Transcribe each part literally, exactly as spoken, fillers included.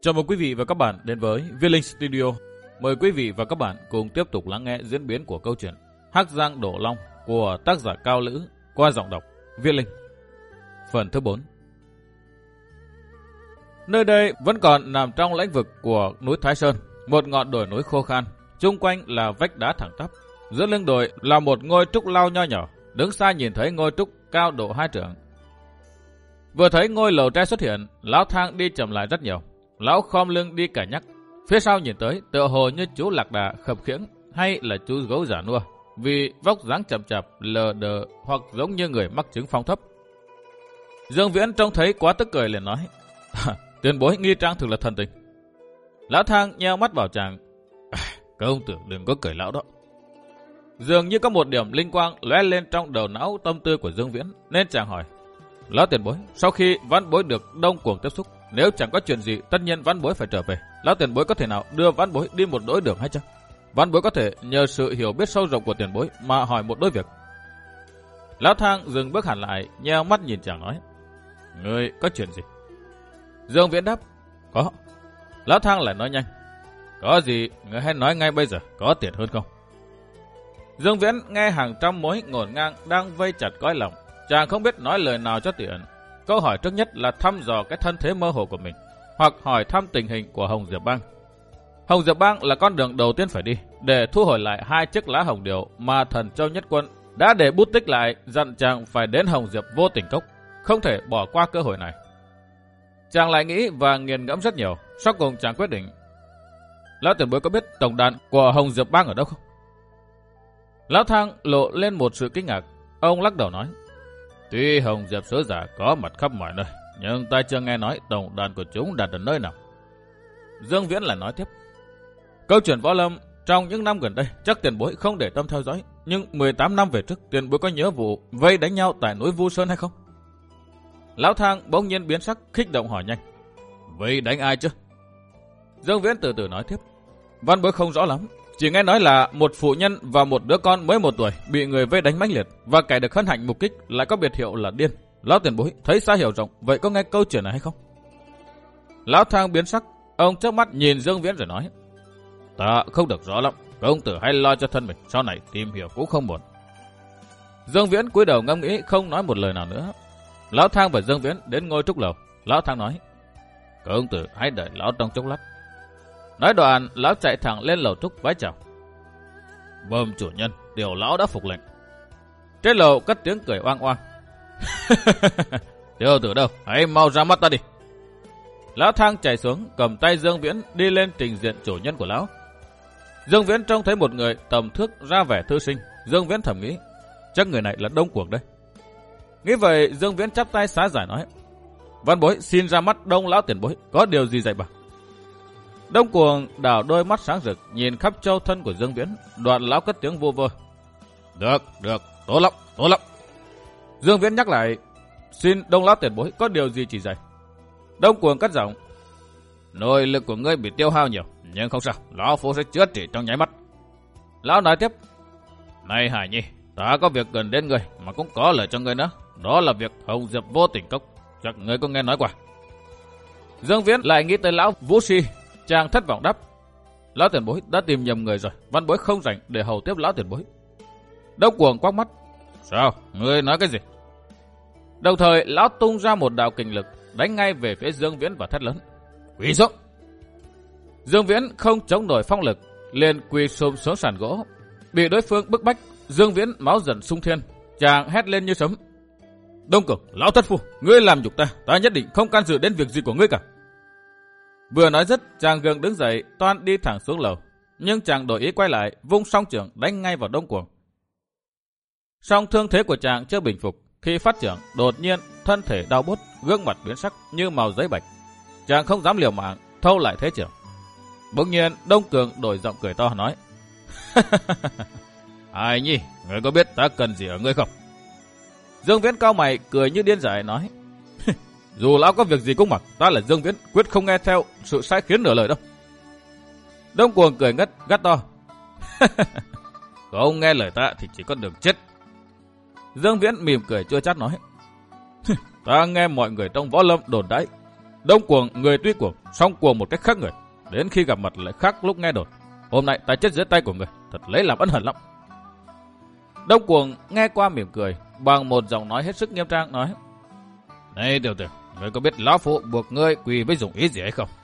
Chào mừng quý vị và các bạn đến với Viết Linh Studio. Mời quý vị và các bạn cùng tiếp tục lắng nghe diễn biến của câu chuyện Hắc Giang Đổ Long của tác giả Cao Lữ qua giọng đọc Viết Linh. Phần thứ bốn. Nơi đây vẫn còn nằm trong lãnh vực của núi Thái Sơn, một ngọn đồi núi khô khan, chung quanh là vách đá thẳng tắp. Giữa lưng đồi là một ngôi trúc lao nho nhỏ, đứng xa nhìn thấy ngôi trúc cao độ hai trượng. Vừa thấy ngôi lầu tre xuất hiện, lão Thang đi chậm lại rất nhiều. Lão khom lưng đi cả nhắc, phía sau nhìn tới tựa hồ như chú lạc đà khập khiễng hay là chú gấu giả nua, vì vóc dáng chậm chạp lờ đờ hoặc giống như người mắc chứng phong thấp. Dương Viễn trông thấy quá tức cười liền nói: Tiền bối nghi trang thực là thần tình. Lão Thang nheo mắt vào chàng: Công tử đừng có cười lão đó. Dường như có một điểm linh quang lóe lên trong đầu não tâm tư của Dương Viễn, nên chàng hỏi: Lão tiền bối, sau khi Vãn Bối được Đông Cuồng tiếp xúc, nếu chẳng có chuyện gì, tất nhiên Vãn Bối phải trở về. Lão tiền bối có thể nào đưa Vãn Bối đi một đối đường hay chăng? Vãn Bối có thể nhờ sự hiểu biết sâu rộng của tiền bối mà hỏi một đối việc. Lão Thang dừng bước hẳn lại, nheo mắt nhìn chàng nói: Ngươi có chuyện gì? Dương Viễn đáp: Có. Lão Thang lại nói nhanh: Có gì, ngươi hãy nói ngay bây giờ, có tiền hơn không? Dương Viễn nghe hàng trăm mối ngổn ngang đang vây chặt cõi lòng, chàng không biết nói lời nào cho tiện. Câu hỏi trước nhất là thăm dò cái thân thế mơ hồ của mình, hoặc hỏi thăm tình hình của Hồng Diệp Bang. Hồng Diệp Bang là con đường đầu tiên phải đi, để thu hồi lại hai chiếc lá hồng điều mà Thần Châu Nhất Quân đã để bút tích lại, dặn chàng phải đến Hồng Diệp Vô Tình Cốc, không thể bỏ qua cơ hội này. Chàng lại nghĩ và nghiền ngẫm rất nhiều, sau cùng chàng quyết định: Lão tiền bối có biết tổng đàn của Hồng Diệp Bang ở đâu không? Lão Thang lộ lên một sự kinh ngạc, ông lắc đầu nói: Tuy Hồng Diệp sứ giả có mặt khắp mọi nơi, nhưng ta chưa nghe nói tổng đàn của chúng đặt ở nơi nào. Dương Viễn lại nói tiếp: Câu chuyện võ lâm trong những năm gần đây chắc tiền bối không để tâm theo dõi, nhưng mười tám năm về trước tiền bối có nhớ vụ vây đánh nhau tại núi Vu Sơn hay không? Lão Thang bỗng nhiên biến sắc, kích động hỏi nhanh: Vây đánh ai chứ? Dương Viễn từ từ nói tiếp: Vãn Bối không rõ lắm, chỉ nghe nói là một phụ nhân và một đứa con mới một tuổi bị người vây đánh mãnh liệt, và kẻ được hân hạnh mục kích lại có biệt hiệu là điên. Lão tiền bối thấy xa hiểu rộng, vậy có nghe câu chuyện này hay không? Lão Thang biến sắc, ông chớp mắt nhìn Dương Viễn rồi nói: Ta không được rõ lắm, công tử hãy lo cho thân mình, sau này tìm hiểu cũng không muộn. Dương Viễn cúi đầu ngẫm nghĩ, không nói một lời nào nữa. Lão Thang và Dương Viễn đến ngôi trúc lầu. Lão Thang nói: Công tử hãy đợi lão trong chốc lát. Nói đoạn, lão chạy thẳng lên lầu trúc vái chào: Bẩm chủ nhân, tiểu lão đã phục lệnh. Trên lầu cất tiếng cười oang oang: Tiểu tử đâu, hãy mau ra mắt ta đi. Lão Thang chạy xuống, cầm tay Dương Viễn đi lên trình diện chủ nhân của lão. Dương Viễn trông thấy một người tầm thước ra vẻ thư sinh. Dương Viễn thầm nghĩ: Chắc người này là Đông Cuồng đây. Nghĩ vậy, Dương Viễn chắp tay xá giải nói: Vãn Bối xin ra mắt Đông lão tiền bối, có điều gì dạy bảo? Đông Cuồng đảo đôi mắt sáng rực nhìn khắp châu thân của Dương Viễn, đoạn lão cất tiếng vô vơ: Được, được, tốt lắm, tốt lắm. Dương Viễn nhắc lại: Xin Đông lão tiền bối có điều gì chỉ dạy? Đông Cuồng cất giọng: Nội lực của ngươi bị tiêu hao nhiều, nhưng không sao, lão phu sẽ chữa trị trong nháy mắt. Lão nói tiếp: Này Hải Nhi, ta có việc cần đến ngươi mà cũng có lời cho ngươi nữa, đó là việc Hồng Diệp Vô Tình Cốc, chắc ngươi có nghe nói qua. Dương Viễn lại nghĩ tới lão Vũ Si, chàng thất vọng đáp: Lão tiền bối đã tìm nhầm người rồi, Vãn Bối không rảnh để hầu tiếp lão tiền bối. Đông Cuồng quắc mắt: Sao, ngươi nói cái gì? Đồng thời lão tung ra một đạo kình lực đánh ngay về phía Dương Viễn và thét lớn: Quỳ xuống! Dương Viễn không chống nổi phong lực, liền quỳ sụp xuống sàn gỗ. Bị đối phương bức bách, Dương Viễn máu dần sung thiên, chàng hét lên như sấm: Đông Cuồng, lão thất phu, ngươi làm nhục ta, ta nhất định không can dự đến việc gì của ngươi cả. Vừa nói dứt, chàng gượng đứng dậy, toan đi thẳng xuống lầu, nhưng chàng đổi ý quay lại, vung song chưởng đánh ngay vào Đông Cuồng. Song thương thế của chàng chưa bình phục, khi phát trưởng, đột nhiên thân thể đau buốt, gương mặt biến sắc như màu giấy bạch. Chàng không dám liều mạng, thâu lại thế trưởng. Bỗng nhiên Đông Cuồng đổi giọng cười to nói: Ai nhi, ngươi có biết ta cần gì ở ngươi không? Dương Viễn cau mày cười như điên dại nói: Dù lão có việc gì cũng mặc, ta là Dương Viễn, quyết không nghe theo sự sai khiến nửa lời đâu. Đông Cuồng cười ngất gắt to: Không nghe lời ta thì chỉ có đường chết. Dương Viễn mỉm cười chua chát nói: Ta nghe mọi người trong võ lâm đồn đãi, Đông Cuồng người tuy cuồng, song cuồng một cách khác người. Đến khi gặp mặt lại khác lúc nghe đồn. Hôm nay ta chết dưới tay của người, thật lấy làm ân hận lắm. Đông Cuồng nghe qua mỉm cười, bằng một giọng nói hết sức nghiêm trang nói: Này tiểu tử, ngươi có biết lão phụ buộc ngươi quỳ với dụng ý gì hay không?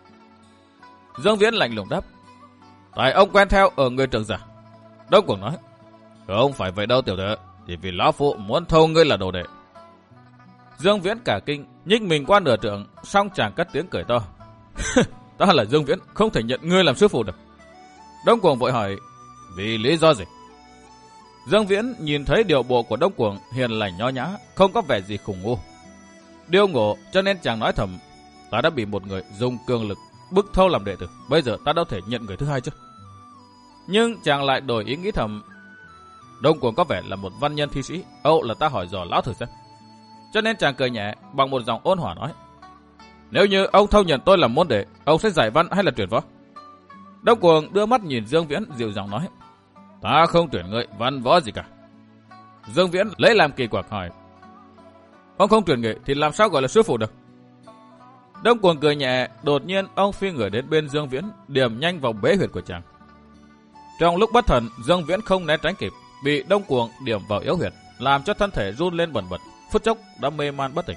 Dương Viễn lạnh lùng đáp: Tại ông quen theo ở người trưởng giả. Đông Cuồng nói: Không phải vậy đâu tiểu tử, chỉ vì lão phụ muốn thâu ngươi là đồ đệ. Dương Viễn cả kinh, nhích mình qua nửa trượng, song chàng cất tiếng cười to: Ta là Dương Viễn, không thể nhận ngươi làm sư phụ được. Đông Cuồng vội hỏi: Vì lý do gì? Dương Viễn nhìn thấy điệu bộ của Đông Cuồng hiền lành nho nhã, không có vẻ gì khủng ngu. Điêu ngộ cho nên chàng nói thầm: Ta đã bị một người dùng cường lực bức thâu làm đệ tử, bây giờ ta đâu thể nhận người thứ hai chứ. Nhưng chàng lại đổi ý nghĩ thầm: Đông Cuồng có vẻ là một văn nhân thi sĩ, âu là ta hỏi dò lão thử xem. Cho nên chàng cười nhẹ bằng một giọng ôn hòa nói: Nếu như ông thâu nhận tôi làm môn đệ, ông sẽ giải văn hay là tuyển võ? Đông Cuồng đưa mắt nhìn Dương Viễn dịu giọng nói: Ta không tuyển ngươi văn võ gì cả. Dương Viễn lấy làm kỳ quặc hỏi: Ông không tuyển người thì làm sao gọi là sư phụ được? Đông Cuồng cười nhẹ, đột nhiên ông phi người đến bên Dương Viễn, điểm nhanh vào bế huyệt của chàng. Trong lúc bất thần, Dương Viễn không né tránh kịp, bị Đông Cuồng điểm vào yếu huyệt, làm cho thân thể run lên bần bật, phút chốc đã mê man bất tỉnh.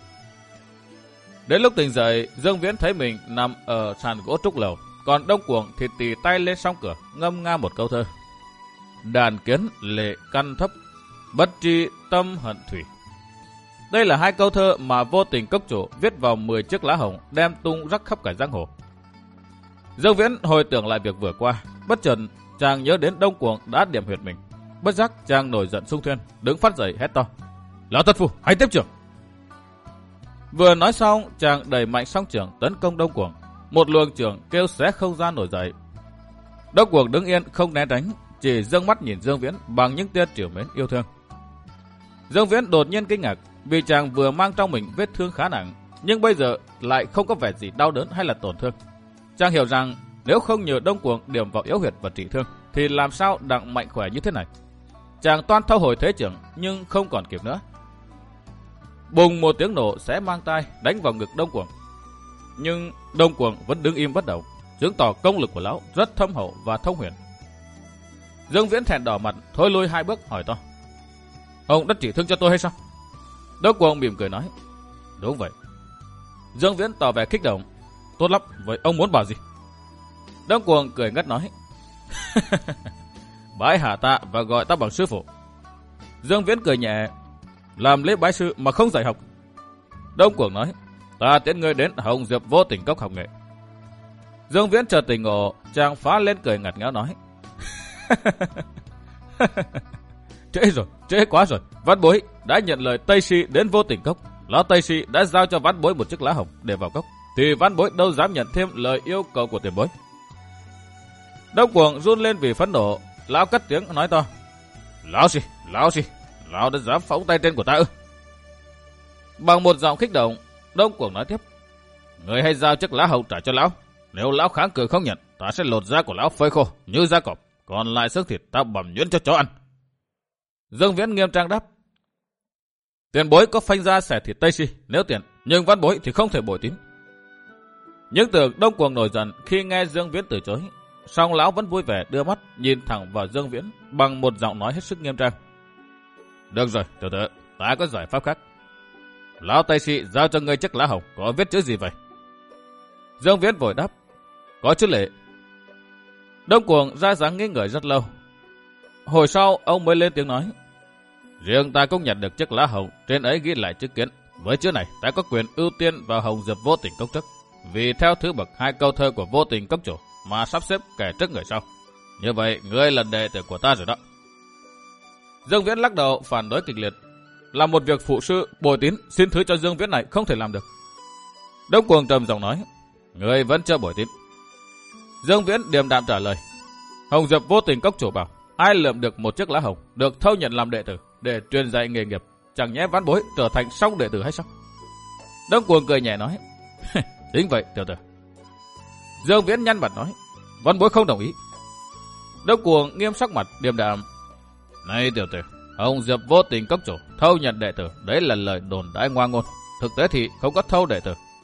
Đến lúc tỉnh dậy, Dương Viễn thấy mình nằm ở sàn gỗ trúc lầu, còn Đông Cuồng thì tì tay lên song cửa, ngâm nga một câu thơ: Đàn kiến lệ căn thấp, bất tri tâm hận thủy. Đây là hai câu thơ mà Vô Tình cốc chủ viết vào mười chiếc lá hồng, đem tung rắc khắp cả giang hồ. Dương Viễn hồi tưởng lại việc vừa qua, bất chợt chàng nhớ đến Đông Cuồng đã điểm huyệt mình. Bất giác chàng nổi giận xung thuyên, đứng phát dậy hét to: Lão thất phu, hãy tiếp trưởng! Vừa nói xong, chàng đẩy mạnh song trưởng tấn công Đông Cuồng. Một luồng trưởng kêu xé không gian nổi dậy. Đông Cuồng đứng yên không né tránh, chỉ dương mắt nhìn Dương Viễn bằng những tia trìu mến yêu thương. Dương Viễn đột nhiên kinh ngạc, vì chàng vừa mang trong mình vết thương khá nặng, nhưng bây giờ lại không có vẻ gì đau đớn hay là tổn thương. Chàng hiểu rằng nếu không nhờ Đông Cuồng điểm vào yếu huyệt và trị thương, thì làm sao đặng mạnh khỏe như thế này. Chàng toan thâu hồi thế trưởng, nhưng không còn kịp nữa. Bùng một tiếng nổ xé mang tai đánh vào ngực Đông Cuồng. Nhưng Đông Cuồng vẫn đứng im bất động, chứng tỏ công lực của lão rất thâm hậu và thông huyền. Dương Viễn thẹn đỏ mặt, thối lui hai bước hỏi to: Ông đã trị thương cho tôi hay sao? Đông Cuồng mỉm cười nói: Đúng vậy. Dương Viễn tỏ vẻ kích động: Tốt lắm, vậy ông muốn bảo gì? Đông Cuồng cười ngất nói: Bái hạ ta và gọi ta bằng sư phụ. Dương Viễn cười nhẹ: Làm lễ bái sư mà không dạy học. Đông Cuồng nói: Ta tiễn ngươi đến Hồng Diệp Vô Tình cốc học nghệ. Dương Viễn chợt tỉnh ngộ, chàng phá lên cười ngặt nghẽo nói: Trễ rồi, trễ quá rồi. Văn bối đã nhận lời Tây Si đến Vô Tình cốc. Lão Tây Si đã giao cho văn bối một chiếc lá hồng để vào cốc, thì văn bối đâu dám nhận thêm lời yêu cầu của tiền bối. Đông Cuồng run lên vì phẫn nộ, lão cất tiếng nói to: Lão Si, lão Si, lão đã dám phóng tay trên của ta ư? Bằng một giọng kích động, Đông Cuồng nói tiếp: Người hãy giao chiếc lá hồng trả cho lão. Nếu lão kháng cự không nhận, ta sẽ lột da của lão phơi khô như da cọp, còn lại xương thịt ta bầm nhuyễn cho chó ăn. Dương Viễn nghiêm trang đáp: Tiền bối có phanh ra xẻ thịt Tây Si nếu tiền, nhưng văn bối thì không thể bội tín. Những tưởng Đông Cuồng nổi giận khi nghe Dương Viễn từ chối, song lão vẫn vui vẻ đưa mắt nhìn thẳng vào Dương Viễn bằng một giọng nói hết sức nghiêm trang: Được rồi, tiểu tử, ta có giải pháp khác. Lão Tây Si giao cho ngươi chiếc lá hồng, có viết chữ gì vậy? Dương Viễn vội đáp: Có chữ lệ. Đông Cuồng ra dáng nghi ngờ rất lâu. Hồi sau ông mới lên tiếng nói: Riêng ta cũng nhận được chiếc lá hồng, trên ấy ghi lại chữ kiến. Với chữ này ta có quyền ưu tiên vào Hồng Diệp Vô Tình cốc trước, vì theo thứ bậc hai câu thơ của Vô Tình cốc chủ mà sắp xếp kẻ trước người sau. Như vậy ngươi là đệ tử của ta rồi đó. Dương Viễn lắc đầu phản đối kịch liệt: Là một việc phụ sư bồi tín, xin thứ cho Dương Viễn này không thể làm được. Đông Cuồng trầm giọng nói: Ngươi vẫn chưa bồi tín. Dương Viễn điềm đạm trả lời: Hồng Diệp Vô Tình cốc chủ bảo ai lượm được một chiếc lá hồng được thâu nhận làm đệ tử để truyền dạy nghề nghiệp, chẳng nhẽ vãn bối trở thành song đệ tử hay sao? Đông Cuồng cười nhẹ nói: Chính vậy tiểu tử. Dương Viễn nhăn mặt nói: Vãn bối không đồng ý. Đông Cuồng nghiêm sắc mặt điềm đạm: Này tiểu tử, Hồng Diệp Vô Tình cốc chủ thâu nhận đệ tử, đấy là lời đồn đãi ngoa ngôn, thực tế thì không có thâu đệ tử.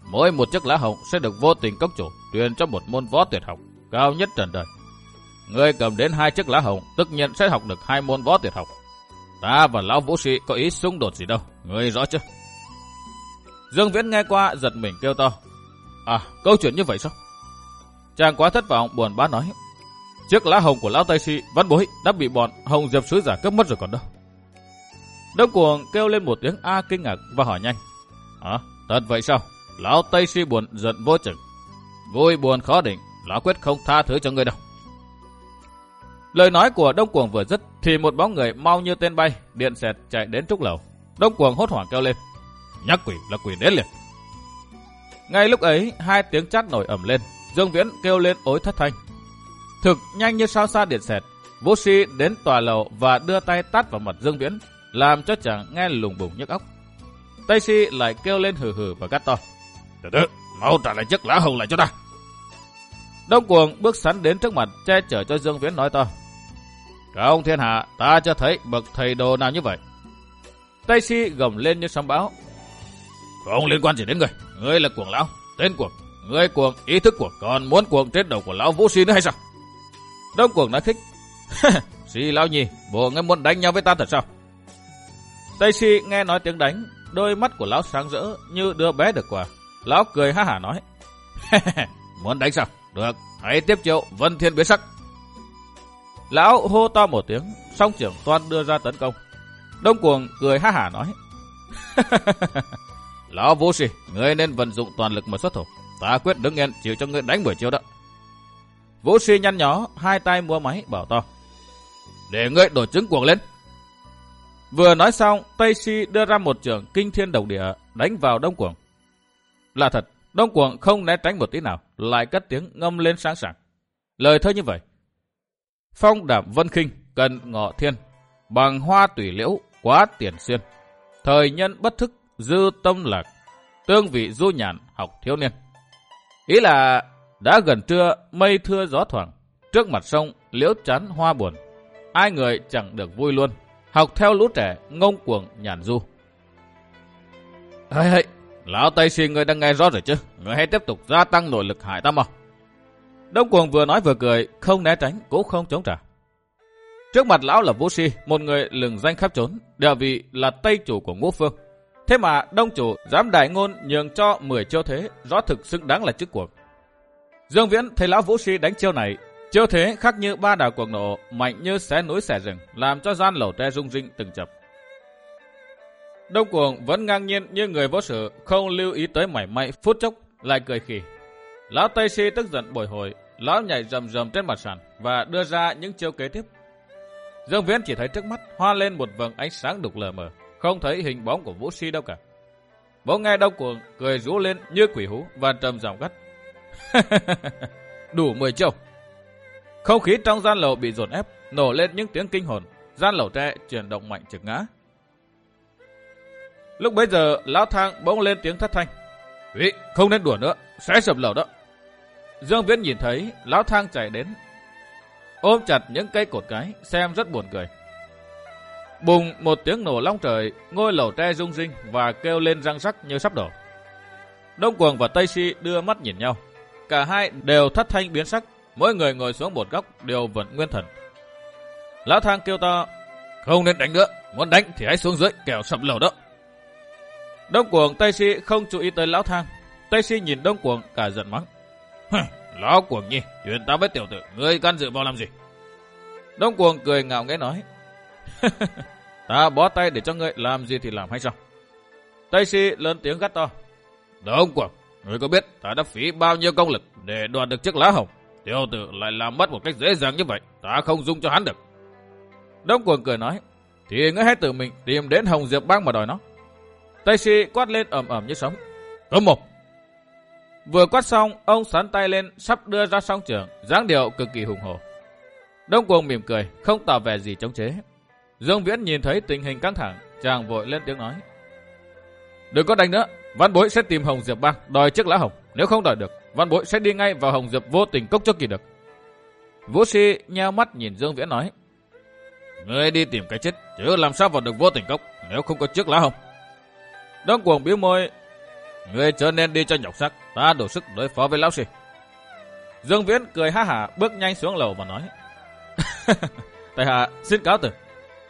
mỗi một chiếc lá hồng sẽ được Vô Tình cốc chủ truyền cho một môn võ tuyệt học cao nhất trần đời. Ngươi cầm đến hai chiếc lá hồng, tất nhiên sẽ học được hai môn võ tuyệt học. Ta và lão Vũ Sĩ có ý xung đột gì đâu, ngươi rõ chứ? Dương Viễn nghe qua giật mình kêu to. À, câu chuyện như vậy sao? Chàng quá thất vọng buồn bã nói. Chiếc lá hồng của lão Tây Si Văn Bối đã bị bọn Hồng Diệp sứ giả cướp mất rồi còn đâu. Đông Cuồng kêu lên một tiếng a kinh ngạc và hỏi nhanh. À, thật vậy sao? Lão Tây Si buồn giận vô chừng. Vui buồn khó định, lão quyết không tha thứ cho ngươi đâu. Lời nói của Đông Cuồng vừa dứt thì một bóng người mau như tên bay điện xẹt chạy đến trúc lầu. Đông Cuồng hốt hoảng kêu lên. Nhắc quỷ là quỷ đến liền. Ngay lúc ấy hai tiếng chát nổi ầm lên. Dương Viễn kêu lên ối thất thanh. Thực nhanh như sao xa điện xẹt, Vũ Si đến tòa lầu và đưa tay tát vào mặt Dương Viễn, làm cho chàng nghe lùng bùng nhức óc. Tây Si lại kêu lên hừ hừ và gắt to. Từ từ, mau trả lại chiếc lá hồng lại cho ta. Đông Cuồng bước sắn đến trước mặt che chở cho Dương Viễn nói to. Cả ông thiên hạ, ta chưa thấy bậc thầy đồ nào như vậy. Tây Si gầm lên như sấm bão. Không liên quan gì đến người, ngươi là Cuồng lão, tên Cuồng, ngươi cuồng, ý thức cuồng, còn muốn cuồng trên đầu của lão Vũ Si nữa hay sao? Đông Cuồng nói khích. Si lão nhi, bộ ngươi muốn đánh nhau với ta thật sao? Tây Si nghe nói tiếng đánh, đôi mắt của lão sáng rỡ như đứa bé được quà. Lão cười ha hả nói. Muốn đánh sao? Được, hãy tiếp chiêu Vân Thiên biến sắc. Lão hô to một tiếng, song trưởng toan đưa ra tấn công. Đông Cuồng cười ha hả nói. Lão Vũ Si, ngươi nên vận dụng toàn lực mà xuất thủ. Ta quyết đứng yên chịu cho ngươi đánh buổi chiều đó. Vũ Si nhăn nhó, hai tay múa máy bảo to. Để ngươi đổi trứng cuồng lên. Vừa nói xong, Tây Si đưa ra một trường kinh thiên động địa đánh vào Đông Cuồng. Là thật, Đông Cuồng không né tránh một tí nào, lại cất tiếng ngâm lên sáng sảng. Lời thơ như vậy. Phong đạp vân khinh, cần ngọ thiên, bằng hoa tùy liễu, quá tiền xuyên. Thời nhân bất thức, dư tâm lạc, tương vị du nhàn, học thiếu niên. Ý là đã gần trưa, mây thưa gió thoảng, trước mặt sông, liễu chán hoa buồn. Ai người chẳng được vui luôn, học theo lũ trẻ, ngông cuồng nhàn du. Hây hây, lão Tây Si người đang nghe rõ rồi chứ, người hãy tiếp tục gia tăng nội lực hại ta mau. Đông Cuồng vừa nói vừa cười, không né tránh, cũng không chống trả. Trước mặt lão là Vũ Si, một người lừng danh khắp trốn, địa vị là Tây chủ của Ngũ Phương. Thế mà Đông chủ dám đại ngôn nhường cho mười chiêu thế, rõ thực xứng đáng là chức cuồng. Dương Viễn thấy lão Vũ Si đánh chiêu này, chiêu thế khác như ba đào cuồng nổ, mạnh như xé núi xẻ rừng, làm cho gian lẩu tre rung rinh từng chập. Đông Cuồng vẫn ngang nhiên như người vô sự, không lưu ý tới mảy may, phút chốc lại cười khì. Lão Tây Si tức giận bồi hồi, lão nhảy rầm rầm trên mặt sàn và đưa ra những chiêu kế tiếp. Dương Viễn chỉ thấy trước mắt hoa lên một vầng ánh sáng đục lờ mờ, không thấy hình bóng của Vũ Si đâu cả. Bỗng nghe Đông Cuồng cười rú lên như quỷ hú và trầm giọng gắt. Đủ mười chiêu. Không khí trong gian lầu bị dồn ép, nổ lên những tiếng kinh hồn, gian lầu tre chuyển động mạnh trực ngã. Lúc bấy giờ lão Thang bỗng lên tiếng thất thanh. Ý, không nên đùa nữa, sẽ sập lầu đó. Dương Viễn nhìn thấy lão Thang chạy đến, ôm chặt những cây cột cái, xem rất buồn cười. Bùng một tiếng nổ long trời, ngôi lầu tre rung rinh và kêu lên răng rắc như sắp đổ. Đông Cuồng và Tây Si đưa mắt nhìn nhau, cả hai đều thất thanh biến sắc, mỗi người ngồi xuống một góc đều vẫn nguyên thần. Lão Thang kêu to. Không nên đánh nữa, muốn đánh thì hãy xuống dưới kẻo sập lầu đó. Đông Cuồng Tây Si không chú ý tới lão Thang. Tây Si nhìn Đông Cuồng cả giận mắng. Lão Cuồng nhi, chuyện ta với tiểu tử, ngươi can dự vào làm gì? Đông Cuồng cười ngạo nghễ nói. Ta bó tay để cho ngươi làm gì thì làm hay sao? Tây Si lớn tiếng gắt to. Đông Cuồng, ngươi có biết ta đã phí bao nhiêu công lực để đoạt được chiếc lá hồng? Tiểu tử lại làm mất một cách dễ dàng như vậy, ta không dung cho hắn được. Đông Cuồng cười nói. Thì ngươi hãy tự mình tìm đến Hồng Diệp Bang mà đòi nó. Tây Si quát lên ầm ầm như sóng. Cấm mồm. Vừa quát xong, ông sắn tay lên sắp đưa ra song trường, dáng điệu cực kỳ hùng hổ. Đông Cuồng mỉm cười, không tỏ vẻ gì chống chế. Dương Viễn nhìn thấy tình hình căng thẳng, chàng vội lên tiếng nói. Đừng có đánh nữa, Văn Bối sẽ tìm Hồng Diệp Bang đòi chiếc lá hồng. Nếu không đòi được, Văn Bối sẽ đi ngay vào Hồng Diệp Vô Tình cốc cho kỳ được. Vũ Si nheo mắt nhìn Dương Viễn nói. Ngươi đi tìm cái chết, chứ làm sao vào được Vô Tình cốc nếu không có chiếc lá hồng? Đông Cuồng bĩu môi. Ngươi chớ nên đi cho nhọc sắc, ta đủ sức đối phó với lão sư. Dương Viễn cười ha hả bước nhanh xuống lầu và nói. Tại hạ xin cáo từ.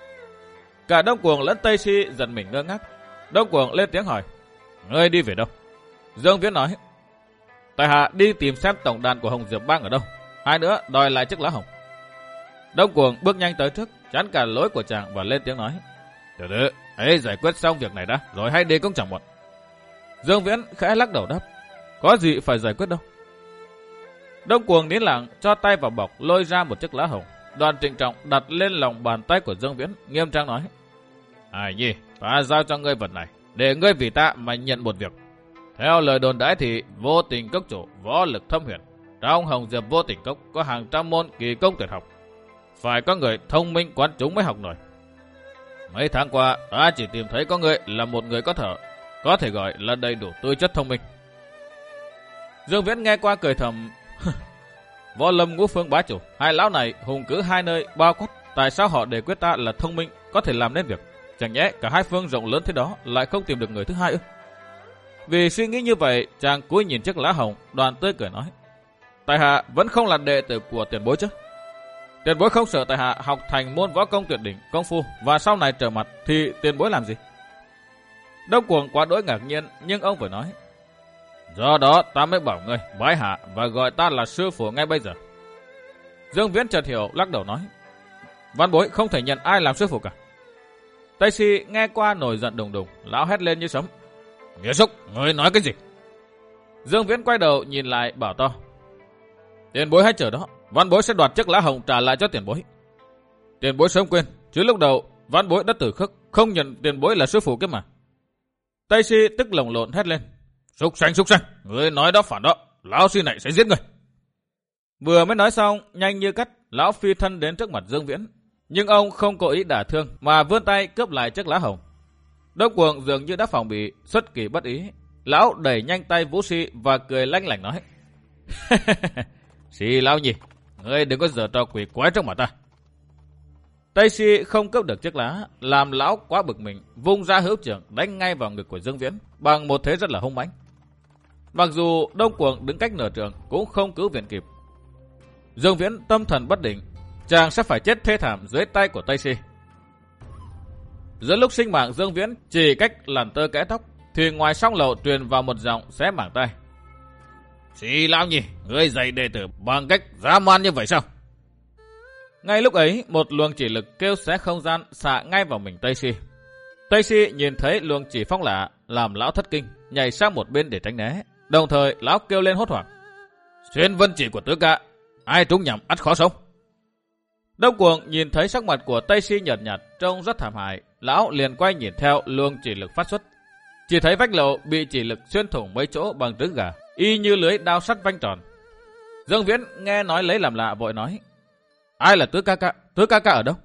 Cả Đông Cuồng lẫn Tây Si giật mình ngơ ngác. Đông Cuồng lên tiếng hỏi. Ngươi đi về đâu? Dương Viễn nói. Tại hạ đi tìm xem tổng đàn của Hồng Diệp Bang ở đâu. Hai nữa đòi lại chiếc lá hồng. Đông Cuồng bước nhanh tới trước, chắn cả lối của chàng và lên tiếng nói. Từ từ, hãy giải quyết xong việc này đã, rồi hãy đi cũng chẳng muộn. Dương Viễn khẽ lắc đầu đáp. Có gì phải giải quyết đâu. Đông Cuồng nín lặng cho tay vào bọc lôi ra một chiếc lá hồng. Đoàn trịnh trọng đặt lên lòng bàn tay của Dương Viễn, nghiêm trang nói. Ai nhi, ta giao cho ngươi vật này, để ngươi vì ta mà nhận một việc. Theo lời đồn đãi thì Vô Tình Cốc chủ võ lực thâm huyền. Trong Hồng Diệp Vô Tình Cốc có hàng trăm môn kỳ công tuyệt học. Phải có người thông minh quán chúng mới học nổi. Mấy tháng qua ta chỉ tìm thấy có người là một người có thở, có thể gọi là đầy đủ tư chất thông minh. Dương Viễn nghe qua cười thầm. Võ Lâm Ngũ Phương bá chủ, hai lão này hùng cứ hai nơi bao quát, tại sao họ để quyết ta là thông minh có thể làm nên việc? Chẳng nhẽ cả hai phương rộng lớn thế đó lại không tìm được người thứ hai ư? Vì suy nghĩ như vậy, chàng cúi nhìn chiếc lá hồng, Đoàn tươi cười nói. Tại hạ vẫn không là đệ tử của tiền bối chứ? Tiền bối không sợ tại hạ học thành môn võ công tuyệt đỉnh, công phu và sau này trở mặt thì tiền bối làm gì? Đông Cuồng quá đỗi ngạc nhiên, nhưng ông vừa nói. Do đó ta mới bảo ngươi bái hạ và gọi ta là sư phụ ngay bây giờ. Dương Viễn chợt hiểu, lắc đầu nói. Văn bối không thể nhận ai làm sư phụ cả. Tây Si nghe qua nổi giận đùng đùng, lão hét lên như sấm. Nghĩa xúc, ngươi nói cái gì? Dương Viễn quay đầu nhìn lại bảo to. Tiền bối hãy chờ đó, văn bối sẽ đoạt chiếc lá hồng trả lại cho tiền bối. Tiền bối sớm quên, chứ lúc đầu văn bối đã từ khước, không nhận tiền bối là sư phụ kia mà. Tây Si tức lồng lộn hét lên. Súc sanh, súc sanh, ngươi nói đó phản đó, lão sư này sẽ giết ngươi. Vừa mới nói xong, nhanh như cắt, lão phi thân đến trước mặt Dương Viễn. Nhưng ông không cố ý đả thương, mà vươn tay cướp lại chiếc lá hồng. Đông Cuồng dường như đã phòng bị, xuất kỳ bất ý. Lão đẩy nhanh tay Vũ Si và cười lanh lảnh nói. Si lão nhỉ, ngươi đừng có giở trò quỷ quái trong mặt ta. Tây Si không cướp được chiếc lá, làm lão quá bực mình, vung ra hữu trưởng đánh ngay vào ngực của Dương Viễn bằng một thế rất là hung mãnh. Mặc dù Đông Cuồng đứng cách nửa trường cũng không cứu viện kịp. Dương Viễn tâm thần bất định, chàng sẽ phải chết thê thảm dưới tay của Tây Si. Giữa lúc sinh mạng Dương Viễn chỉ cách làn tơ kẽ tóc, thì ngoài song lầu truyền vào một giọng xé mảng tay. Si lão nhỉ, ngươi dạy đệ tử bằng cách dã man như vậy sao? Ngay lúc ấy, một luồng chỉ lực kêu xé không gian xạ ngay vào mình Tây Si. Tây Si nhìn thấy luồng chỉ phong lạ, làm lão thất kinh, nhảy sang một bên để tránh né. Đồng thời lão kêu lên hốt hoảng. Xuyên vân chỉ của tứ ca, ai trúng nhầm ắt khó sống. Đông Cuồng nhìn thấy sắc mặt của Tây Si nhợt nhạt trông rất thảm hại, lão liền quay nhìn theo luồng chỉ lực phát xuất. Chỉ thấy vách lầu bị chỉ lực xuyên thủng mấy chỗ bằng trứng gà, y như lưới đao sắt vanh tròn. Dương Viễn nghe nói lấy làm lạ vội nói. Ai là tứ ca ca? Tứ ca ca ở đâu?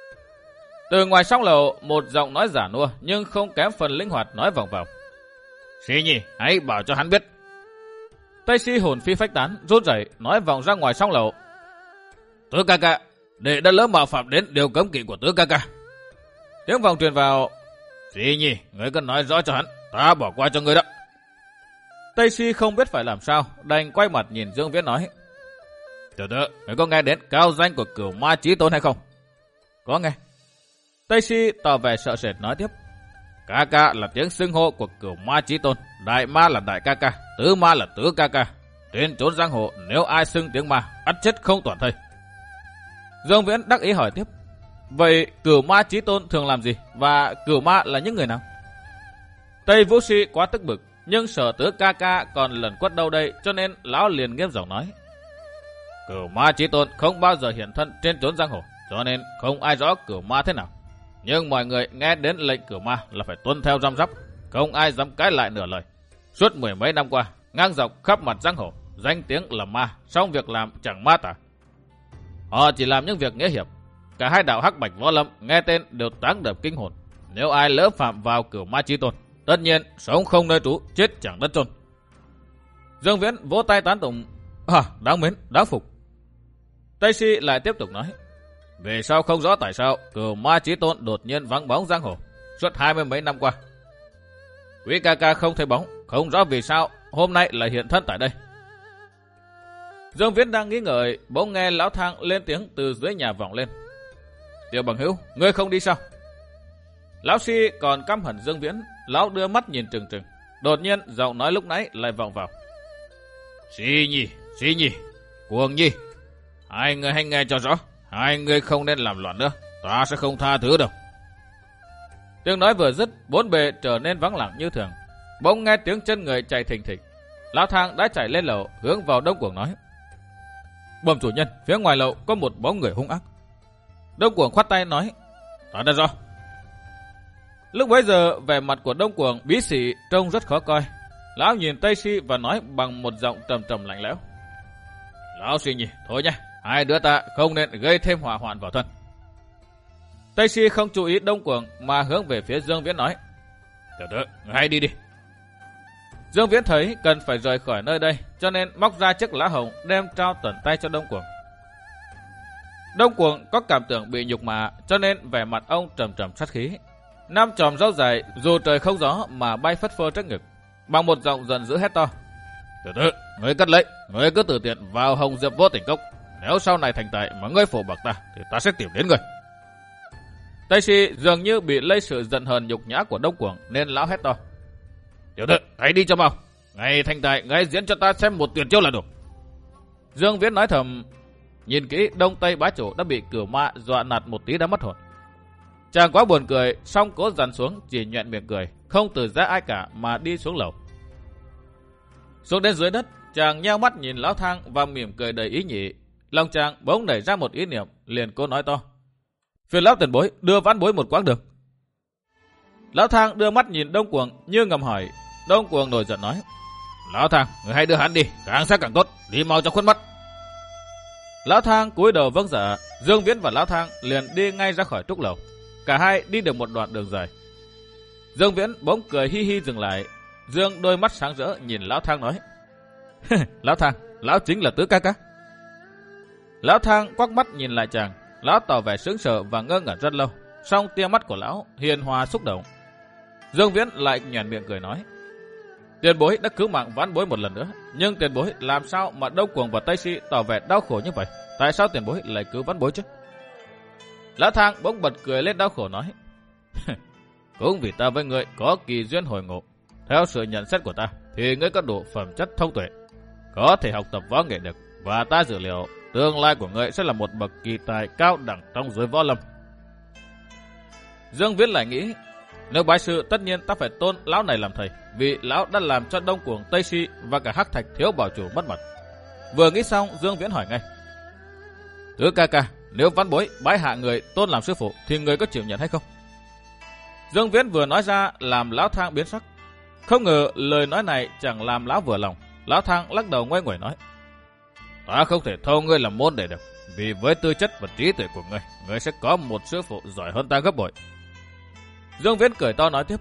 Từ ngoài song lầu, một giọng nói giả nua nhưng không kém phần linh hoạt nói vòng vào. Si nhi, hãy bảo cho hắn biết. Tây Si hồn phi phách tán, rút rẩy nói vòng ra ngoài song lầu. Tứ ca ca, đệ đã lỡ mạo phạm đến điều cấm kỵ của tứ ca ca. Tiếng vòng truyền vào. Si nhi, ngươi cần nói rõ cho hắn, ta bỏ qua cho ngươi đó. Tây Si không biết phải làm sao, đành quay mặt nhìn Dương Viễn nói. Từ từ, ngươi có nghe đến cao danh của Cửu Ma Chí Tôn hay không? Có nghe. Tây Si tỏ vẻ sợ sệt nói tiếp. Ca ca là tiếng xưng hô của Cửu Ma Chí Tôn, đại ma là đại ca ca, tứ ma là tứ ca ca. Trên trốn giang hồ nếu ai xưng tiếng ma, ắt chết không toàn thây. Dương Viễn đắc ý hỏi tiếp. Vậy Cửu Ma Chí Tôn thường làm gì và Cửu Ma là những người nào? Tây Vũ Si quá tức bực, nhưng sợ tứ ca ca còn lẩn quất đâu đây, cho nên lão liền nghiêm giọng nói. Cửu Ma Chí Tôn không bao giờ hiện thân trên trốn giang hồ, cho nên không ai rõ Cửu Ma thế nào. Nhưng mọi người nghe đến lệnh Cửu Ma là phải tuân theo răm rắp, không ai dám cãi lại nửa lời. Suốt mười mấy năm qua, ngang dọc khắp mặt giang hồ, danh tiếng là ma, song việc làm chẳng ma tả. Họ chỉ làm những việc nghĩa hiệp. Cả hai đạo Hắc Bạch Võ Lâm nghe tên đều táng đập kinh hồn. Nếu ai lỡ phạm vào Cửu Ma Chí Tôn, tất nhiên sống không nơi trú, chết chẳng đất chôn. Dương Viễn vỗ tay tán tụng. À, đáng mến, đáng phục. Tây Si lại tiếp tục nói. Về sau không rõ tại sao Cửu Ma Chí Tôn đột nhiên vắng bóng giang hồ suốt hai mươi mấy năm qua. Quý ca ca không thấy bóng, không rõ vì sao hôm nay lại hiện thân tại đây. Dương Viễn đang nghĩ ngợi, bỗng nghe Lão Thang lên tiếng từ dưới nhà vọng lên. Tiểu bằng hữu, ngươi không đi sao? Lão Si còn căm hận Dương Viễn, lão đưa mắt nhìn trừng trừng. Đột nhiên giọng nói lúc nãy lại vọng vào. Si Nhi, Si Nhi, Cuồng Nhi, hai người hãy nghe cho rõ, hai người không nên làm loạn nữa, ta sẽ không tha thứ đâu. Tiếng nói vừa dứt, bốn bề trở nên vắng lặng như thường. Bỗng nghe tiếng chân người chạy thình thịch. Lão Thang đã chạy lên lầu hướng vào Đông Cuồng nói. Bẩm chủ nhân, phía ngoài lầu có một bóng người hung ác. Đông Cuồng khoát tay nói. Ta đã rõ. Lúc bấy giờ vẻ mặt của Đông Cuồng bí xỉ trông rất khó coi. Lão nhìn Tây Si và nói bằng một giọng trầm trầm lạnh lẽo. Lão Si Nhi, thôi nha, hai đứa ta không nên gây thêm hỏa hoạn vào thân. Tây Si không chú ý Đông Cuồng mà hướng về phía Dương Viễn nói. Tiểu tử, hãy đi đi. Dương Viễn thấy cần phải rời khỏi nơi đây, cho nên móc ra chiếc lá hồng đem trao tận tay cho Đông Cuồng. Đông Cuồng có cảm tưởng bị nhục mạ, cho nên vẻ mặt ông trầm trầm sát khí. Năm chòm râu dài dù trời không gió mà bay phất phơ trước ngực, bằng một giọng giận dữ hét to. Tiểu tử, ngươi cất lấy, ngươi cứ tự tiện vào Hồng Diệp Vô Tình Cốc. Nếu sau này thành tài mà ngươi phổ bạc ta, thì ta sẽ tìm đến ngươi. Tây Si dường như bị lây sự giận hờn nhục nhã của Đông Cuồng nên lão hét to. Tiểu tử, hãy đi cho mau. Ngày thành tài, ngay diễn cho ta xem một tuyệt chiêu là đủ. Dương Viễn nói thầm, nhìn kỹ Đông Tây bá chủ đã bị cửu ma dọa nạt một tí đã mất hồn. Chàng quá buồn cười, song cố dằn xuống, chỉ nhoẻn miệng cười, không từ giã ai cả mà đi xuống lầu. Xuống đến dưới đất, chàng nheo mắt nhìn Lão Thang và mỉm cười đầy ý nhị. Lòng chàng bỗng nảy ra một ý niệm, liền cố nói to. Phiền lão tiền bối, đưa vãn bối một quãng đường. Lão Thang đưa mắt nhìn Đông Cuồng như ngầm hỏi. Đông Cuồng nổi giận nói. Lão Thang, người hãy đưa hắn đi, càng xa càng tốt, đi mau cho khuất mắt. Lão Thang cúi đầu vâng dạ. Dương Viễn và Lão Thang liền đi ngay ra khỏi trúc lầu. Cả hai đi được một đoạn đường dài. Dương Viễn bỗng cười hi hi dừng lại. Dương đôi mắt sáng rỡ nhìn Lão Thang nói. Lão Thang, lão chính là Tứ ca ca. Lão Thang quắc mắt nhìn lại chàng. Lão tỏ vẻ sững sờ và ngơ ngẩn rất lâu. Song tia mắt của lão hiền hòa xúc động. Dương Viễn lại nhoẻn miệng cười nói. Tiền bối đã cứu mạng vãn bối một lần nữa. Nhưng tiền bối làm sao mà Đông Cuồng và Tây Si tỏ vẻ đau khổ như vậy? Tại sao tiền bối lại cứu vãn bối chứ? Lão Thang bỗng bật cười lên đau khổ nói. Cũng vì ta với ngươi có kỳ duyên hồi ngộ. Theo sự nhận xét của ta thì ngươi có đủ phẩm chất thông tuệ, có thể học tập võ nghệ được. Và ta dự liệu tương lai của ngươi sẽ là một bậc kỳ tài cao đẳng trong giới võ lâm. Dương Viễn lại nghĩ, nếu bái sư tất nhiên ta phải tôn lão này làm thầy, vì lão đã làm cho Đông Cuồng, Tây Si và cả Hắc Thạch thiếu bảo chủ mất mặt. Vừa nghĩ xong, Dương Viễn hỏi ngay. Tứ ca ca, nếu vãn bối bái hạ người tôn làm sư phụ thì người có chịu nhận hay không? Dương Viễn vừa nói ra làm Lão Thang biến sắc. Không ngờ lời nói này chẳng làm lão vừa lòng. Lão Thang lắc đầu ngoe nguẩy nói. Ta không thể thâu ngươi làm môn đệ được, vì với tư chất và trí tuệ của ngươi, ngươi sẽ có một sư phụ giỏi hơn ta gấp bội. Dương Viễn cười to nói tiếp.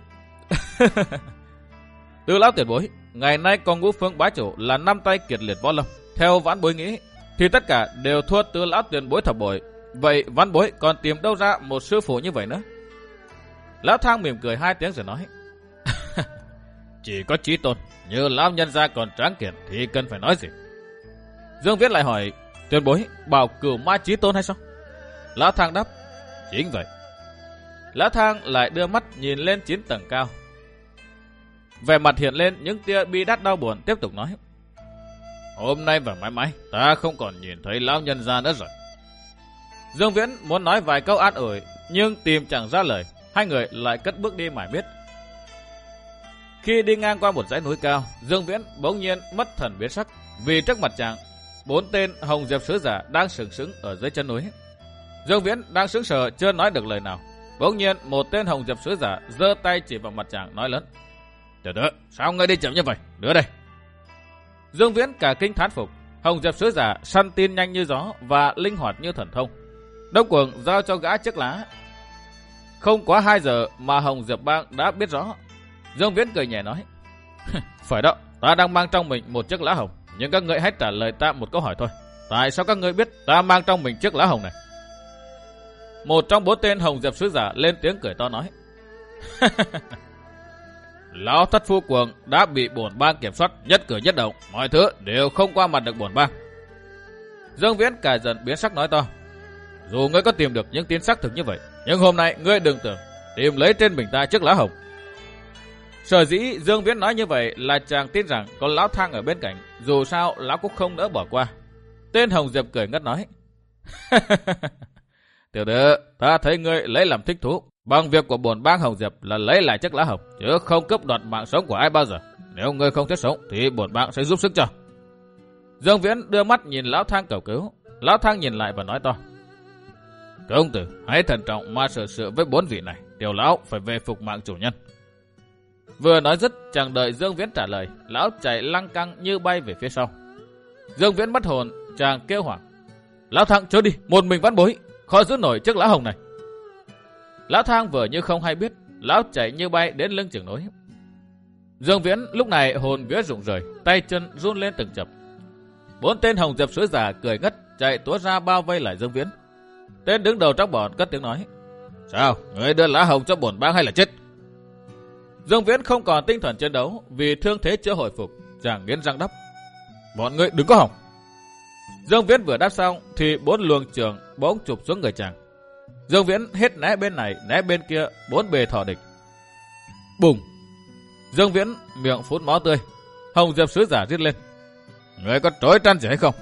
Từ lão tiền bối, ngày nay con Ngũ Phương bá chủ là năm tay kiệt liệt võ lâm. Theo vãn bối nghĩ thì tất cả đều thua từ lão tiền bối thập bội. Vậy vãn bối còn tìm đâu ra một sư phụ như vậy nữa? Lão Thang mỉm cười hai tiếng rồi nói. Chỉ có chí tôn, như lão nhân gia còn tráng kiện thì cần phải nói gì? Dương Viễn lại hỏi. Tiền bối bảo cửu ma chí tôn hay sao? Lão Thang đáp. Chính vậy. Lão Thang lại đưa mắt nhìn lên chín tầng cao. Vẻ mặt hiện lên những tia bi đát đau buồn, tiếp tục nói. Hôm nay và mãi mãi ta không còn nhìn thấy lão nhân gia nữa rồi. Dương Viễn muốn nói vài câu an ủi nhưng tìm chẳng ra lời. Hai người lại cất bước đi mải miết. Khi đi ngang qua một dãy núi cao, Dương Viễn bỗng nhiên mất thần biến sắc, vì trước mặt chàng bốn tên Hồng Diệp sứ giả đang sừng sững ở dưới chân núi. Dương Viễn đang sững sờ chưa nói được lời nào, bỗng nhiên một tên Hồng Diệp sứ giả giơ tay chỉ vào mặt chàng nói lớn. Tiểu tử, sao ngươi đi chậm như vậy? Đưa đây. Dương Viễn cả kinh thán phục. Hồng Diệp sứ giả săn tin nhanh như gió và linh hoạt như thần thông. Đông Cuồng giao cho gã chiếc lá. Không quá hai giờ mà Hồng Diệp bang đã biết rõ. Dương Viễn cười nhẹ nói. Phải đó, ta đang mang trong mình một chiếc lá hồng. Nhưng các ngươi hãy trả lời ta một câu hỏi thôi. Tại sao các ngươi biết ta mang trong mình chiếc lá hồng này? Một trong bốn tên Hồng Diệp sứ giả lên tiếng cười to nói. Lão thất phu cuồng đã bị bổn bang kiểm soát nhất cử nhất động, mọi thứ đều không qua mặt được bổn bang. Dương Viễn cài dần biến sắc nói to. Dù ngươi có tìm được những tin xác thực như vậy, nhưng hôm nay ngươi đừng tưởng tìm lấy trên mình ta chiếc lá hồng. Sở dĩ Dương Viễn nói như vậy là chàng tin rằng có lão Thang ở bên cạnh, dù sao lão cũng không nỡ bỏ qua. Tên Hồng Diệp cười ngất nói. Tiểu tử, ta thấy ngươi lấy làm thích thú. Bằng việc của bổn bang Hồng Diệp là lấy lại chiếc lá hồng, chứ không cướp đoạt mạng sống của ai bao giờ. Nếu ngươi không thiết sống thì bổn bang sẽ giúp sức cho. Dương Viễn đưa mắt nhìn lão Thang cầu cứu. Lão Thang nhìn lại và nói to. Công tử, hãy thận trọng mà xử sự với bốn vị này. Tiểu lão phải về phục mạng chủ nhân. Vừa nói dứt, chẳng đợi Dương Viễn trả lời, lão chạy lăng căng như bay về phía sau. Dương Viễn mất hồn, chàng kêu hoảng. Lão Thang trốn đi, một mình vãn bối, khó giữ nổi chiếc lá hồng này. Lão Thang vừa như không hay biết, lão chạy như bay đến lưng chừng núi. Dương Viễn lúc này hồn vía rụng rời, tay chân run lên từng chập. Bốn tên Hồng Diệp sứ giả cười ngất, chạy túa ra bao vây lại Dương Viễn. Tên đứng đầu trong bọn cất tiếng nói. Sao, người đưa lá hồng cho bổn bang hay là chết? Dương Viễn không còn tinh thần chiến đấu vì thương thế chưa hồi phục, chàng nghiến răng đáp. Bọn ngươi đừng có hỏng. Dương Viễn vừa đáp xong thì bốn luồng trường bỗng chụp xuống người chàng. Dương Viễn hết né bên này né bên kia, bốn bề thỏ địch. Bùng! Dương Viễn miệng phun máu tươi. Hồng Diệp sứ giả rít lên. Người có trói trăn gì hay không?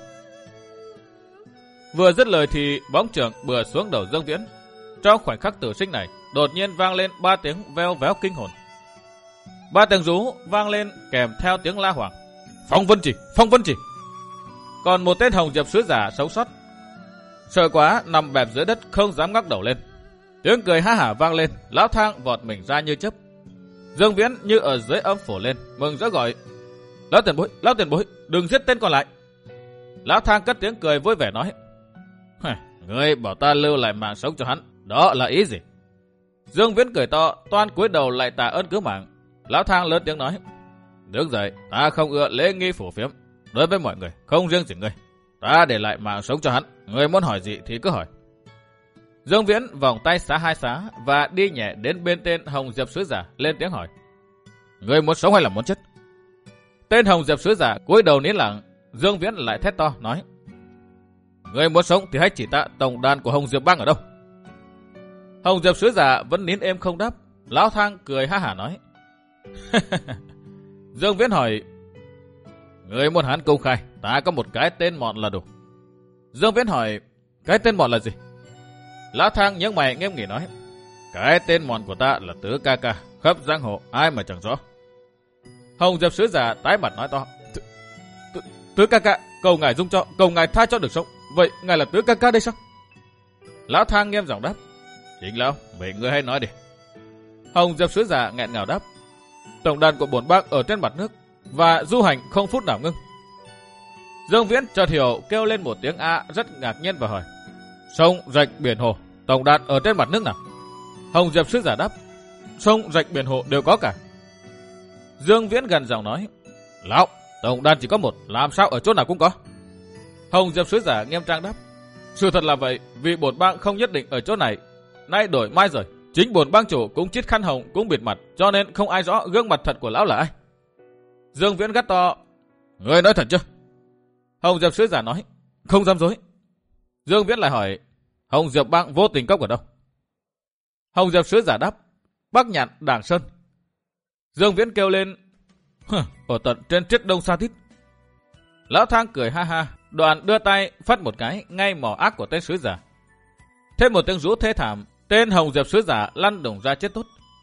Vừa dứt lời thì bóng trường bừa xuống đầu Dương Viễn. Trong khoảnh khắc tử sinh này, đột nhiên vang lên ba tiếng veo véo kinh hồn. Ba tiếng rú vang lên kèm theo tiếng la hoảng. Phong Vân Chỉ, Phong Vân Chỉ. Còn một tên Hồng Diệp sứ giả sống sót, sợ quá nằm bẹp dưới đất không dám ngóc đầu lên. Tiếng cười ha hả vang lên, lão Thang vọt mình ra như chớp. Dương Viễn như ở dưới âm phủ lên, mừng rỡ gọi. Lão tiền bối, lão tiền bối, đừng giết tên còn lại. Lão Thang cất tiếng cười vui vẻ nói. Ngươi bảo ta lưu lại mạng sống cho hắn, đó là ý gì? Dương Viễn cười to, toan cúi đầu lại tạ ơn cứu mạng. Lão Thang lớn tiếng nói. Đứng dậy, ta không ưa lễ nghi phủ phiếm. Đối với mọi người, không riêng gì ngươi, ta để lại mạng sống cho hắn. Ngươi muốn hỏi gì thì cứ hỏi. Dương Viễn vòng tay xá hai xá và đi nhẹ đến bên tên Hồng Diệp sứ giả lên tiếng hỏi. Ngươi muốn sống hay là muốn chết? Tên Hồng Diệp sứ giả cúi đầu nín lặng. Dương Viễn lại thét to nói. Ngươi muốn sống thì hãy chỉ ta tổng đàn của Hồng Diệp bang ở đâu? Hồng Diệp sứ giả vẫn nín êm không đáp. Lão Thang cười ha hả nói. Dương Viễn hỏi. Ngươi muốn hắn công khai, ta có một cái tên mọn là đủ. Dương Viễn hỏi. Cái tên mọn là gì? Lão Thang nhướng mày nghiêm nghị nói. Cái tên mọn của ta là Tứ Ca Ca, khắp giang hồ ai mà chẳng rõ. Hồng Diệp sứ giả tái mặt nói to. Tứ Ca Ca, cầu ngài dung cho, cầu ngài tha cho được sống. Vậy ngài là Tứ Ca Ca đây sao? Lão Thang nghiêm giọng đáp. Chính lão, vậy ngươi hãy nói đi. Hồng Diệp sứ giả nghẹn ngào đáp. Tổng đàn của bổn bang ở trên mặt nước và du hành không phút nào ngưng. Dương Viễn chợt hiểu, kêu lên một tiếng a rất ngạc nhiên và hỏi. Sông, rạch, biển hồ, tổng đàn ở trên mặt nước nào? Hồng Diệp sứ giả đáp. Sông, rạch, biển hồ đều có cả. Dương Viễn gần giọng nói. Lão, tổng đàn chỉ có một, làm sao ở chỗ nào cũng có? Hồng Diệp sứ giả nghiêm trang đáp. Sự thật là vậy, vì bổn bang không nhất định ở chỗ này, nay đổi mai rồi. Chính bổn bang chủ cũng chiết khăn hồng cũng bịt mặt, cho nên không ai rõ gương mặt thật của lão là ai. Dương Viễn gắt to. Ngươi nói thật chứ? Hồng Diệp sứ giả nói. Không dám dối. Dương Viễn lại hỏi. Hồng Diệp bang vô tình cốc ở đâu? Hồng Diệp sứ giả đáp. Bắc Nhạn, Đảng Sơn. Dương Viễn kêu lên. Ở tận trên triết đông xa tít. Lão Thang cười ha ha, đoạn đưa tay phất một cái ngay mỏ ác của tên sứ giả. Thêm một tiếng rú thê thảm, tên Hồng Diệp sứ giả lăn đùng ra chết tốt.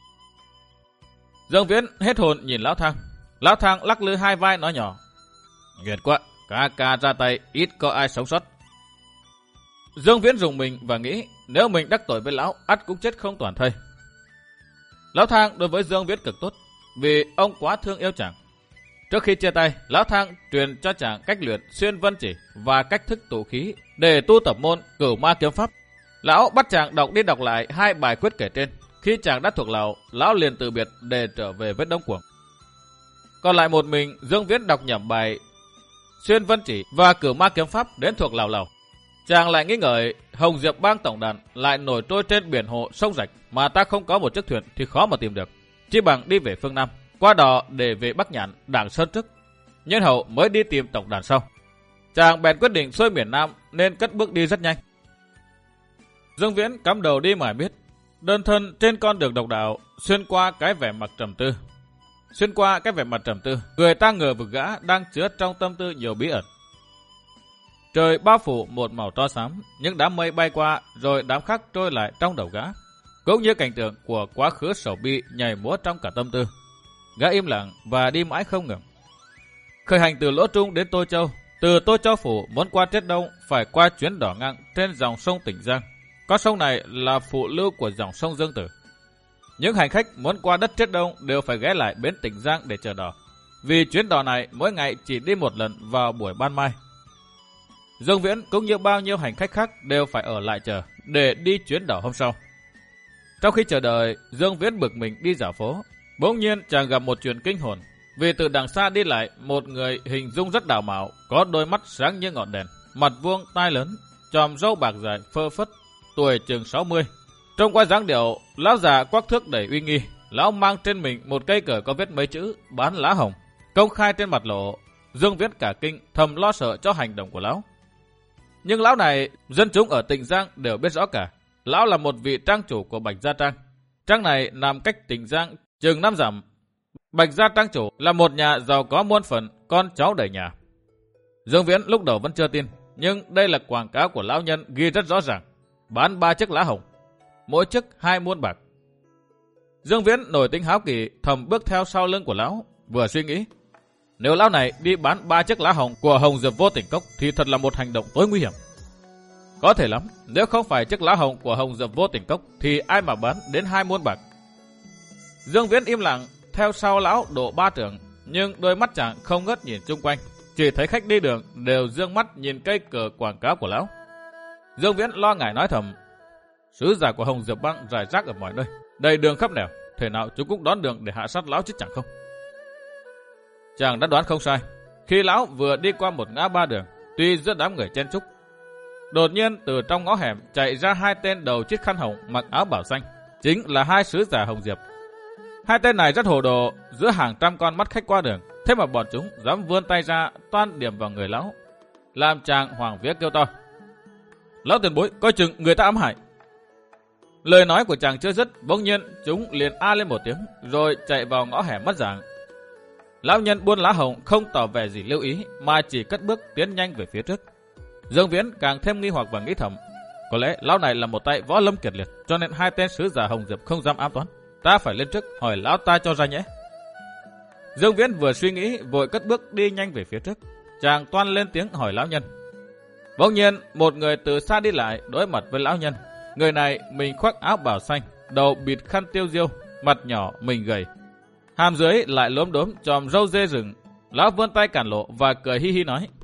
Dương Viễn hết hồn nhìn Lão Thang. Lão Thang lắc lư hai vai nói nhỏ. Nghiệt quá, ca ca ra tay ít có ai sống sót. Dương Viễn rùng mình và nghĩ nếu mình đắc tội với lão, ắt cũng chết không toàn thây. Lão Thang đối với Dương Viễn cực tốt, vì ông quá thương yêu chàng. Trước khi chia tay, Lão Thang truyền cho chàng cách luyện xuyên vân chỉ và cách thức tụ khí để tu tập môn Cửu Ma Kiếm Pháp. Lão bắt chàng đọc đi đọc lại hai bài quyết kể trên. Khi chàng đã thuộc lòng, lão liền từ biệt để trở về với Đông Cuồng. Còn lại một mình, Dương Viễn đọc nhẩm bài xuyên vân chỉ và Cửu Ma Kiếm Pháp đến thuộc lào lào. Chàng lại nghĩ ngợi Hồng Diệp bang tổng đàn lại nổi trôi trên biển hồ sông rạch, mà ta không có một chiếc thuyền thì khó mà tìm được. Chỉ bằng đi về phương Nam, qua đò để về Bắc Nhạn, Đảng Sơn trước. Nhân hậu mới đi tìm tổng đàn sau. Chàng bèn quyết định xuôi miền Nam nên cất bước đi rất nhanh. Dương Viễn cắm đầu đi mải biết, đơn thân trên con đường độc đạo, xuyên qua cái vẻ mặt trầm tư. Xuyên qua cái vẻ mặt trầm tư, người ta ngờ vực gã đang chứa trong tâm tư nhiều bí ẩn. Trời bao phủ một màu tro xám, những đám mây bay qua rồi đám khác trôi lại trong đầu gã, cũng như cảnh tượng của quá khứ sầu bi nhảy múa trong cả tâm tư. Gã im lặng và đi mãi không ngừng. Khởi hành từ Lỗ Trung đến Tô Châu, từ Tô Châu phủ muốn qua Triết Đông phải qua chuyến đỏ ngang trên dòng sông Tỉnh Giang. Con sông này là phụ lưu của dòng sông Dương Tử. Những hành khách muốn qua đất Triết Đông đều phải ghé lại bến Tỉnh Giang để chờ đò, vì chuyến đò này mỗi ngày chỉ đi một lần vào buổi ban mai. Dương Viễn cũng như bao nhiêu hành khách khác đều phải ở lại chờ để đi chuyến đò hôm sau. Trong khi chờ đợi, Dương Viễn bực mình đi dạo phố, bỗng nhiên chàng gặp một chuyện kinh hồn. Vì từ đằng xa đi lại một người hình dung rất đào mạo, có đôi mắt sáng như ngọn đèn, mặt vuông tai lớn, chòm râu bạc dài phơ phất, tuổi chừng sáu mươi. Trông qua dáng điệu, lão già quắc thước đầy uy nghi. Lão mang trên mình một cây cờ có viết mấy chữ bán lá hồng, công khai trên mặt lộ. Dương Viễn cả kinh, thầm lo sợ cho hành động của lão. Nhưng lão này, dân chúng ở Tịnh Giang đều biết rõ cả. Lão là một vị trang chủ của Bạch Gia Trang. Trang này nằm cách Tịnh Giang chừng năm dặm. Bạch Gia Trang chủ là một nhà giàu có muôn phần, con cháu đầy nhà. Dương Viễn lúc đầu vẫn chưa tin, nhưng đây là quảng cáo của lão nhân ghi rất rõ ràng. Bán ba chiếc lá hồng, mỗi chiếc hai muôn bạc. Dương Viễn nổi tính háo kỳ, thầm bước theo sau lưng của lão, vừa suy nghĩ. Nếu lão này đi bán ba chiếc lá hồng của Hồng Diệp Vô Tình Cốc thì thật là một hành động tối nguy hiểm. Có thể lắm, nếu không phải chiếc lá hồng của Hồng Diệp Vô Tình Cốc thì ai mà bán đến hai muôn bạc. Dương Viễn im lặng theo sau lão độ ba trượng, nhưng đôi mắt chàng không ngớt nhìn chung quanh, chỉ thấy khách đi đường đều dương mắt nhìn cây cờ quảng cáo của lão. Dương Viễn lo ngại nói thầm, sứ giả của Hồng Diệp Bang rải rác ở mọi nơi, đầy đường khắp nẻo, thể nào chúng cũng đón đường để hạ sát lão chứ chẳng không. Chàng đã đoán không sai, khi lão vừa đi qua một ngã ba đường, tuy giữa đám người chen chúc, đột nhiên từ trong ngõ hẻm chạy ra hai tên đầu chiếc khăn hồng mặc áo bảo xanh, chính là hai sứ giả Hồng Diệp. Hai tên này rất hồ đồ, giữa hàng trăm con mắt khách qua đường, thế mà bọn chúng dám vươn tay ra toan điểm vào người lão, làm chàng hoảng vía kêu to: Lão tiền bối, coi chừng người ta ám hại. Lời nói của chàng chưa dứt, bỗng nhiên chúng liền a lên một tiếng, rồi chạy vào ngõ hẻm mất dạng. Lão nhân buôn lá hồng không tỏ vẻ gì lưu ý, mà chỉ cất bước tiến nhanh về phía trước. Dương Viễn càng thêm nghi hoặc và nghĩ thầm, có lẽ lão này là một tay võ lâm kiệt liệt, cho nên hai tên sứ giả Hồng Diệp không dám ám toán. Ta phải lên trước hỏi lão ta cho ra nhé. Dương Viễn vừa suy nghĩ, vội cất bước đi nhanh về phía trước. Chàng toan lên tiếng hỏi lão nhân. Bỗng nhiên một người từ xa đi lại, đối mặt với lão nhân. Người này mình khoác áo bào xanh, đầu bịt khăn tiêu diêu, mặt nhỏ mình gầy, hàm dưới lại lốm đốm chòm râu dê rừng. Lão vươn tay cản lộ và cười hi hi nói: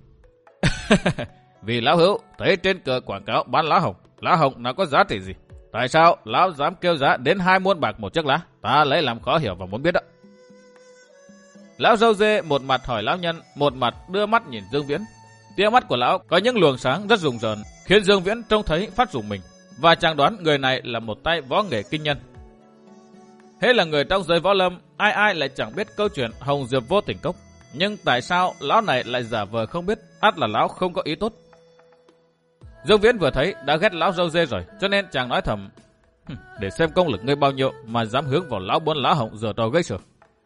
Vì lão hữu thấy trên cờ quảng cáo bán lá hồng, lá hồng nào có giá trị gì? Tại sao lão dám kêu giá đến hai muôn bạc một chiếc lá? Ta lấy làm khó hiểu và muốn biết đó. Lão râu dê một mặt hỏi lão nhân, một mặt đưa mắt nhìn Dương Viễn. Tia mắt của lão có những luồng sáng rất rùng rợn, khiến Dương Viễn trông thấy phát rùng mình, và chàng đoán người này là một tay võ nghệ kinh nhân. Hễ là người trong giới võ lâm, ai ai lại chẳng biết câu chuyện Hồng Diệp Vô Tình Cốc, nhưng tại sao lão này lại giả vờ không biết? Ắt là lão không có ý tốt. Dương Viễn vừa thấy đã ghét lão râu dê rồi, cho nên chàng nói thầm: Để xem công lực ngươi bao nhiêu mà dám hướng vào lão buôn lá hồng giở trò gây sự.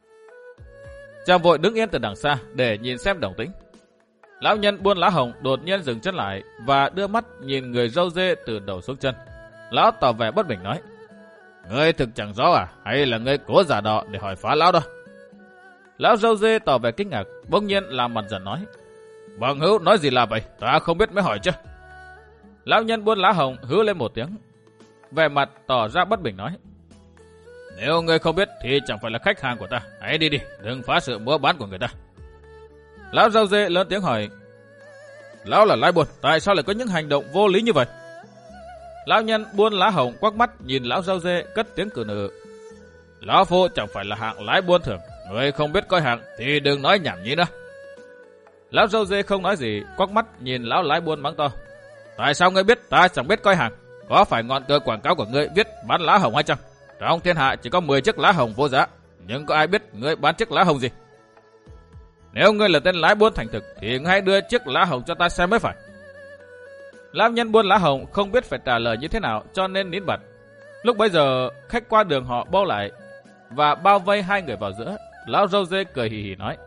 Chàng vội đứng yên từ đằng xa để nhìn xem động tĩnh. Lão nhân buôn lá hồng đột nhiên dừng chân lại và đưa mắt nhìn người râu dê từ đầu xuống chân. Lão tỏ vẻ bất bình nói: Ngươi thực chẳng rõ à, hay là ngươi cố giả đọ để hỏi phá lão đó? Lão râu dê tỏ vẻ kinh ngạc, bỗng nhiên làm mặt giận nói: Bằng hữu nói gì là vậy, ta không biết mới hỏi chứ. Lão nhân buôn lá hồng hứ lên một tiếng, vẻ mặt tỏ ra bất bình nói: Nếu ngươi không biết thì chẳng phải là khách hàng của ta, hãy đi đi, đừng phá sự mua bán của người ta. Lão râu dê lớn tiếng hỏi: Lão là lái buôn, tại sao lại có những hành động vô lý như vậy? Lão nhân buôn lá hồng quắc mắt nhìn lão râu dê, cất tiếng cử nữ: Lão phu chẳng phải là hạng lái buôn thường, ngươi không biết coi hàng thì đừng nói nhảm nhí nữa. Lão râu dê không nói gì, quắc mắt nhìn lão lái buôn mắng to: Tại sao ngươi biết ta chẳng biết coi hàng? Có phải ngọn cờ quảng cáo của ngươi viết bán lá hồng hay chăng? Trong thiên hạ chỉ có mười chiếc lá hồng vô giá, nhưng có ai biết ngươi bán chiếc lá hồng gì? Nếu ngươi là tên lái buôn thành thực thì ngươi hãy đưa chiếc lá hồng cho ta xem mới phải. Lão nhân buôn lá hồng không biết phải trả lời như thế nào cho nên nín bặt. Lúc bấy giờ khách qua đường họ bao lại và bao vây hai người vào giữa. Lão râu dê cười hì hì nói: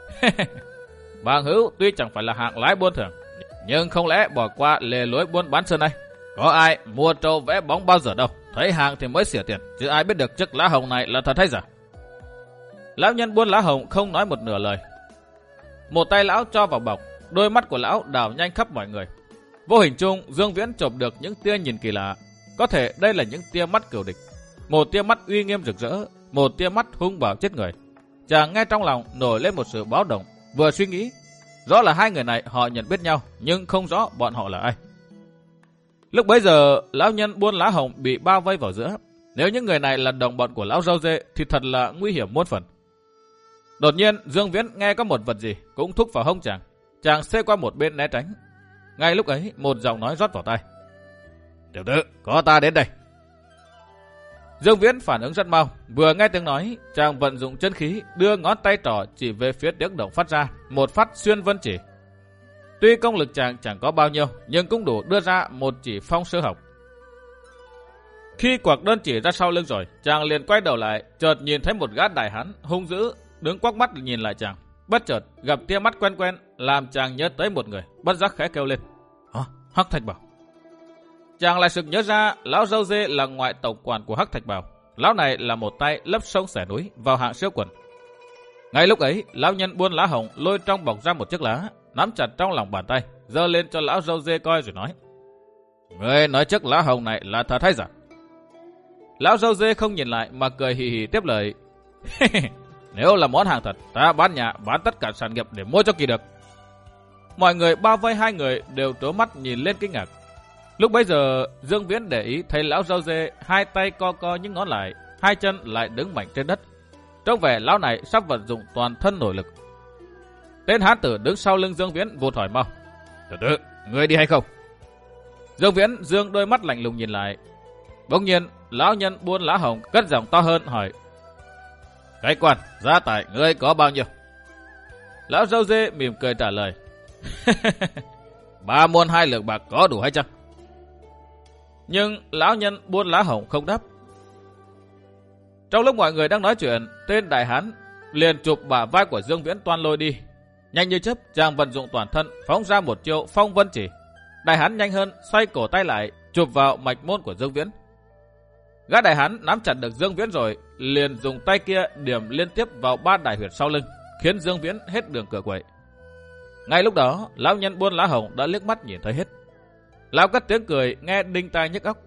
Bằng hữu tuy chẳng phải là hạng lái buôn thường, nhưng không lẽ bỏ qua lề lối buôn bán sơn này? Có ai mua trâu vẽ bóng bao giờ đâu, thấy hàng thì mới xỉa tiền, chứ ai biết được chiếc lá hồng này là thật hay giả. Lão nhân buôn lá hồng không nói một nửa lời. Một tay lão cho vào bọc, đôi mắt của lão đảo nhanh khắp mọi người. Vô hình chung Dương Viễn chộp được những tia nhìn kỳ lạ. Có thể đây là những tia mắt cừu địch. Một tia mắt uy nghiêm rực rỡ, một tia mắt hung bạo chết người. Chàng nghe trong lòng nổi lên một sự báo động, vừa suy nghĩ, rõ là hai người này họ nhận biết nhau, nhưng không rõ bọn họ là ai. Lúc bấy giờ, lão nhân buôn lá hồng bị bao vây vào giữa. Nếu những người này là đồng bọn của lão râu dê thì thật là nguy hiểm muôn phần. Đột nhiên, Dương Viễn nghe có một vật gì cũng thúc vào hông chàng. Chàng xê qua một bên né tránh. Ngay lúc ấy, một giọng nói rót vào tai: Tiểu tử, có ta đến đây. Dương Viễn phản ứng rất mau, vừa nghe tiếng nói, chàng vận dụng chân khí, đưa ngón tay trỏ chỉ về phía tiếng động phát ra, một phát xuyên vân chỉ. Tuy công lực chàng chẳng có bao nhiêu, nhưng cũng đủ đưa ra một chỉ phong sơ học. Khi quặc đơn chỉ ra sau lưng rồi, chàng liền quay đầu lại, chợt nhìn thấy một gã đại hán hung dữ đứng quắc mắt nhìn lại chàng. Bất chợt gặp tia mắt quen quen, làm chàng nhớ tới một người, bất giác khẽ kêu lên: Hả? Hắc Thạch Bảo. Chàng lại sực nhớ ra lão râu dê là ngoại tổng quản của Hắc Thạch Bảo. Lão này là một tay lấp sông xẻ núi vào hạng siêu quần. Ngay lúc ấy, lão nhân buôn lá hồng lôi trong bọc ra một chiếc lá, nắm chặt trong lòng bàn tay, giơ lên cho lão râu dê coi rồi nói: Ngươi nói chiếc lá hồng này là thật hay giả? Lão râu dê không nhìn lại mà cười hì hì tiếp lời: Nếu là món hàng thật, ta bán nhà, bán tất cả sản nghiệp để mua cho kỳ được. Mọi người bao vây hai người đều trố mắt nhìn lên kinh ngạc. Lúc bấy giờ, Dương Viễn để ý thấy lão râu dê hai tay co co những ngón lại, hai chân lại đứng mạnh trên đất. Trông vẻ lão này sắp vận dụng toàn thân nội lực. Tên hán tử đứng sau lưng Dương Viễn vụt hỏi mau: Từ từ, ngươi đi hay không? Dương Viễn dương đôi mắt lạnh lùng nhìn lại. Bỗng nhiên, lão nhân buôn lá hồng cất giọng to hơn hỏi: Cái quan, gia tài ngươi có bao nhiêu? Lão râu dê mỉm cười trả lời: Ba muôn hai lượng bạc có đủ hay chăng? Nhưng lão nhân buôn lá hồng không đáp. Trong lúc mọi người đang nói chuyện, tên đại hán liền chụp bả vai của Dương Viễn toan lôi đi. Nhanh như chớp, chàng vận dụng toàn thân phóng ra một chiêu phong vân chỉ. Đại hán nhanh hơn, xoay cổ tay lại, chụp vào mạch môn của Dương Viễn. Gã đại hán nắm chặt được Dương Viễn rồi, liền dùng tay kia điểm liên tiếp vào ba đại huyệt sau lưng, khiến Dương Viễn hết đường cựa quậy. Ngay lúc đó, lão nhân buôn lá hồng đã liếc mắt nhìn thấy hết. Lão cất tiếng cười nghe đinh tai nhức óc.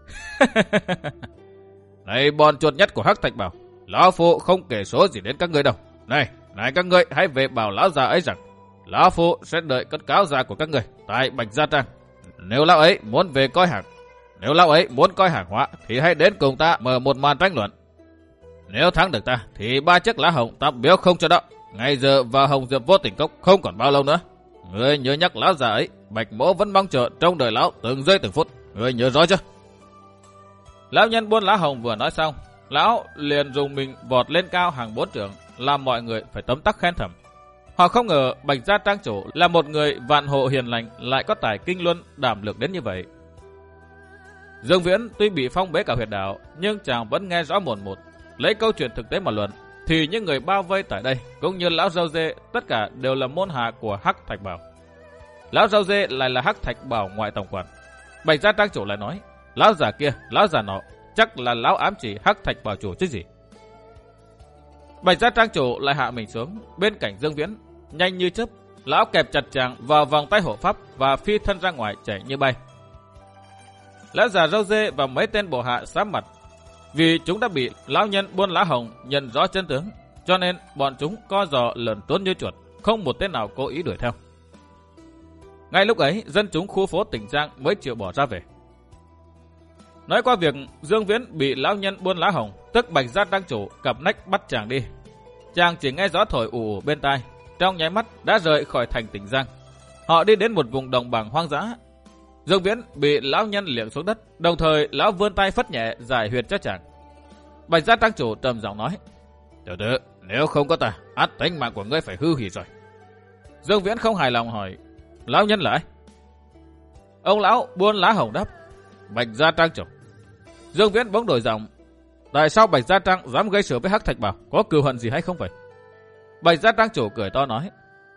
Này bọn chuột nhất của Hắc Thạch Bảo, lão phụ không kể số gì đến các ngươi đâu. Này, này các ngươi hãy về bảo lão già ấy rằng lão phụ sẽ đợi cất cáo già của các ngươi tại Bạch Gia Trang. Nếu lão ấy muốn về coi hàng, nếu lão ấy muốn coi hàng hóa thì hãy đến cùng ta mở một màn tranh luận. Nếu thắng được ta thì ba chiếc lá hồng ta biếu không cho đó. Ngay giờ vào Hồng Diệp Vô Tình Cốc không còn bao lâu nữa. Ngươi nhớ nhắc lão già ấy, Bạch Mỗ vẫn mong chờ trong đời lão từng giây từng phút. Ngươi nhớ rõ chưa? Lão nhân buôn lá hồng vừa nói xong, lão liền dùng mình vọt lên cao hàng bốn trượng, làm mọi người phải tấm tắc khen thầm. Họ không ngờ Bạch Gia Trang chủ là một người vạn hộ hiền lành, lại có tài kinh luân đảm lược đến như vậy. Dương Viễn tuy bị phong bế cả huyệt đạo, nhưng chàng vẫn nghe rõ một một. Lấy câu chuyện thực tế mà luận, thì những người bao vây tại đây cũng như lão râu dê tất cả đều là môn hạ của Hắc Thạch Bảo. Lão râu dê lại là Hắc Thạch Bảo ngoại tổng quản. Bạch Gia Trang chủ lại nói: Lão già kia, lão già nọ, chắc là lão ám chỉ Hắc Thạch Bảo chủ chứ gì. Bạch Gia Trang chủ lại hạ mình xuống bên cạnh Dương Viễn, nhanh như chớp, lão kẹp chặt chàng vào vòng tay hộ pháp và phi thân ra ngoài chạy như bay. Lão già râu dê và mấy tên bộ hạ sám mặt, vì chúng đã bị lão nhân buôn lá hồng nhận rõ chân tướng, cho nên bọn chúng co giò lẩn trốn như chuột, không một tên nào cố ý đuổi theo. Ngay lúc ấy, dân chúng khu phố Tỉnh Giang mới chịu bỏ ra về. Nói qua việc Dương Viễn bị lão nhân buôn lá hồng, tức Bạch Gia Trang chủ cặp nách bắt chàng đi. Chàng chỉ nghe gió thổi ù ù bên tai, trong nháy mắt đã rời khỏi thành Tỉnh Giang. Họ đi đến một vùng đồng bằng hoang dã. Dương Viễn bị lão nhân liệng xuống đất, đồng thời lão vươn tay phất nhẹ giải huyệt cho chàng. Bạch Gia Trang chủ trầm giọng nói: Tiểu tử, nếu không có ta, ắt tính mạng của ngươi phải hư hủy rồi. Dương Viễn không hài lòng hỏi, lão nhân là ai? Ông lão buôn lá hồng đáp, Bạch Gia Trang chủ. Dương Viễn bỗng đổi giọng, tại sao Bạch Gia Trang dám gây sự với Hắc Thạch Bảo, có cừu hận gì hay không vậy? Bạch Gia Trang chủ cười to nói,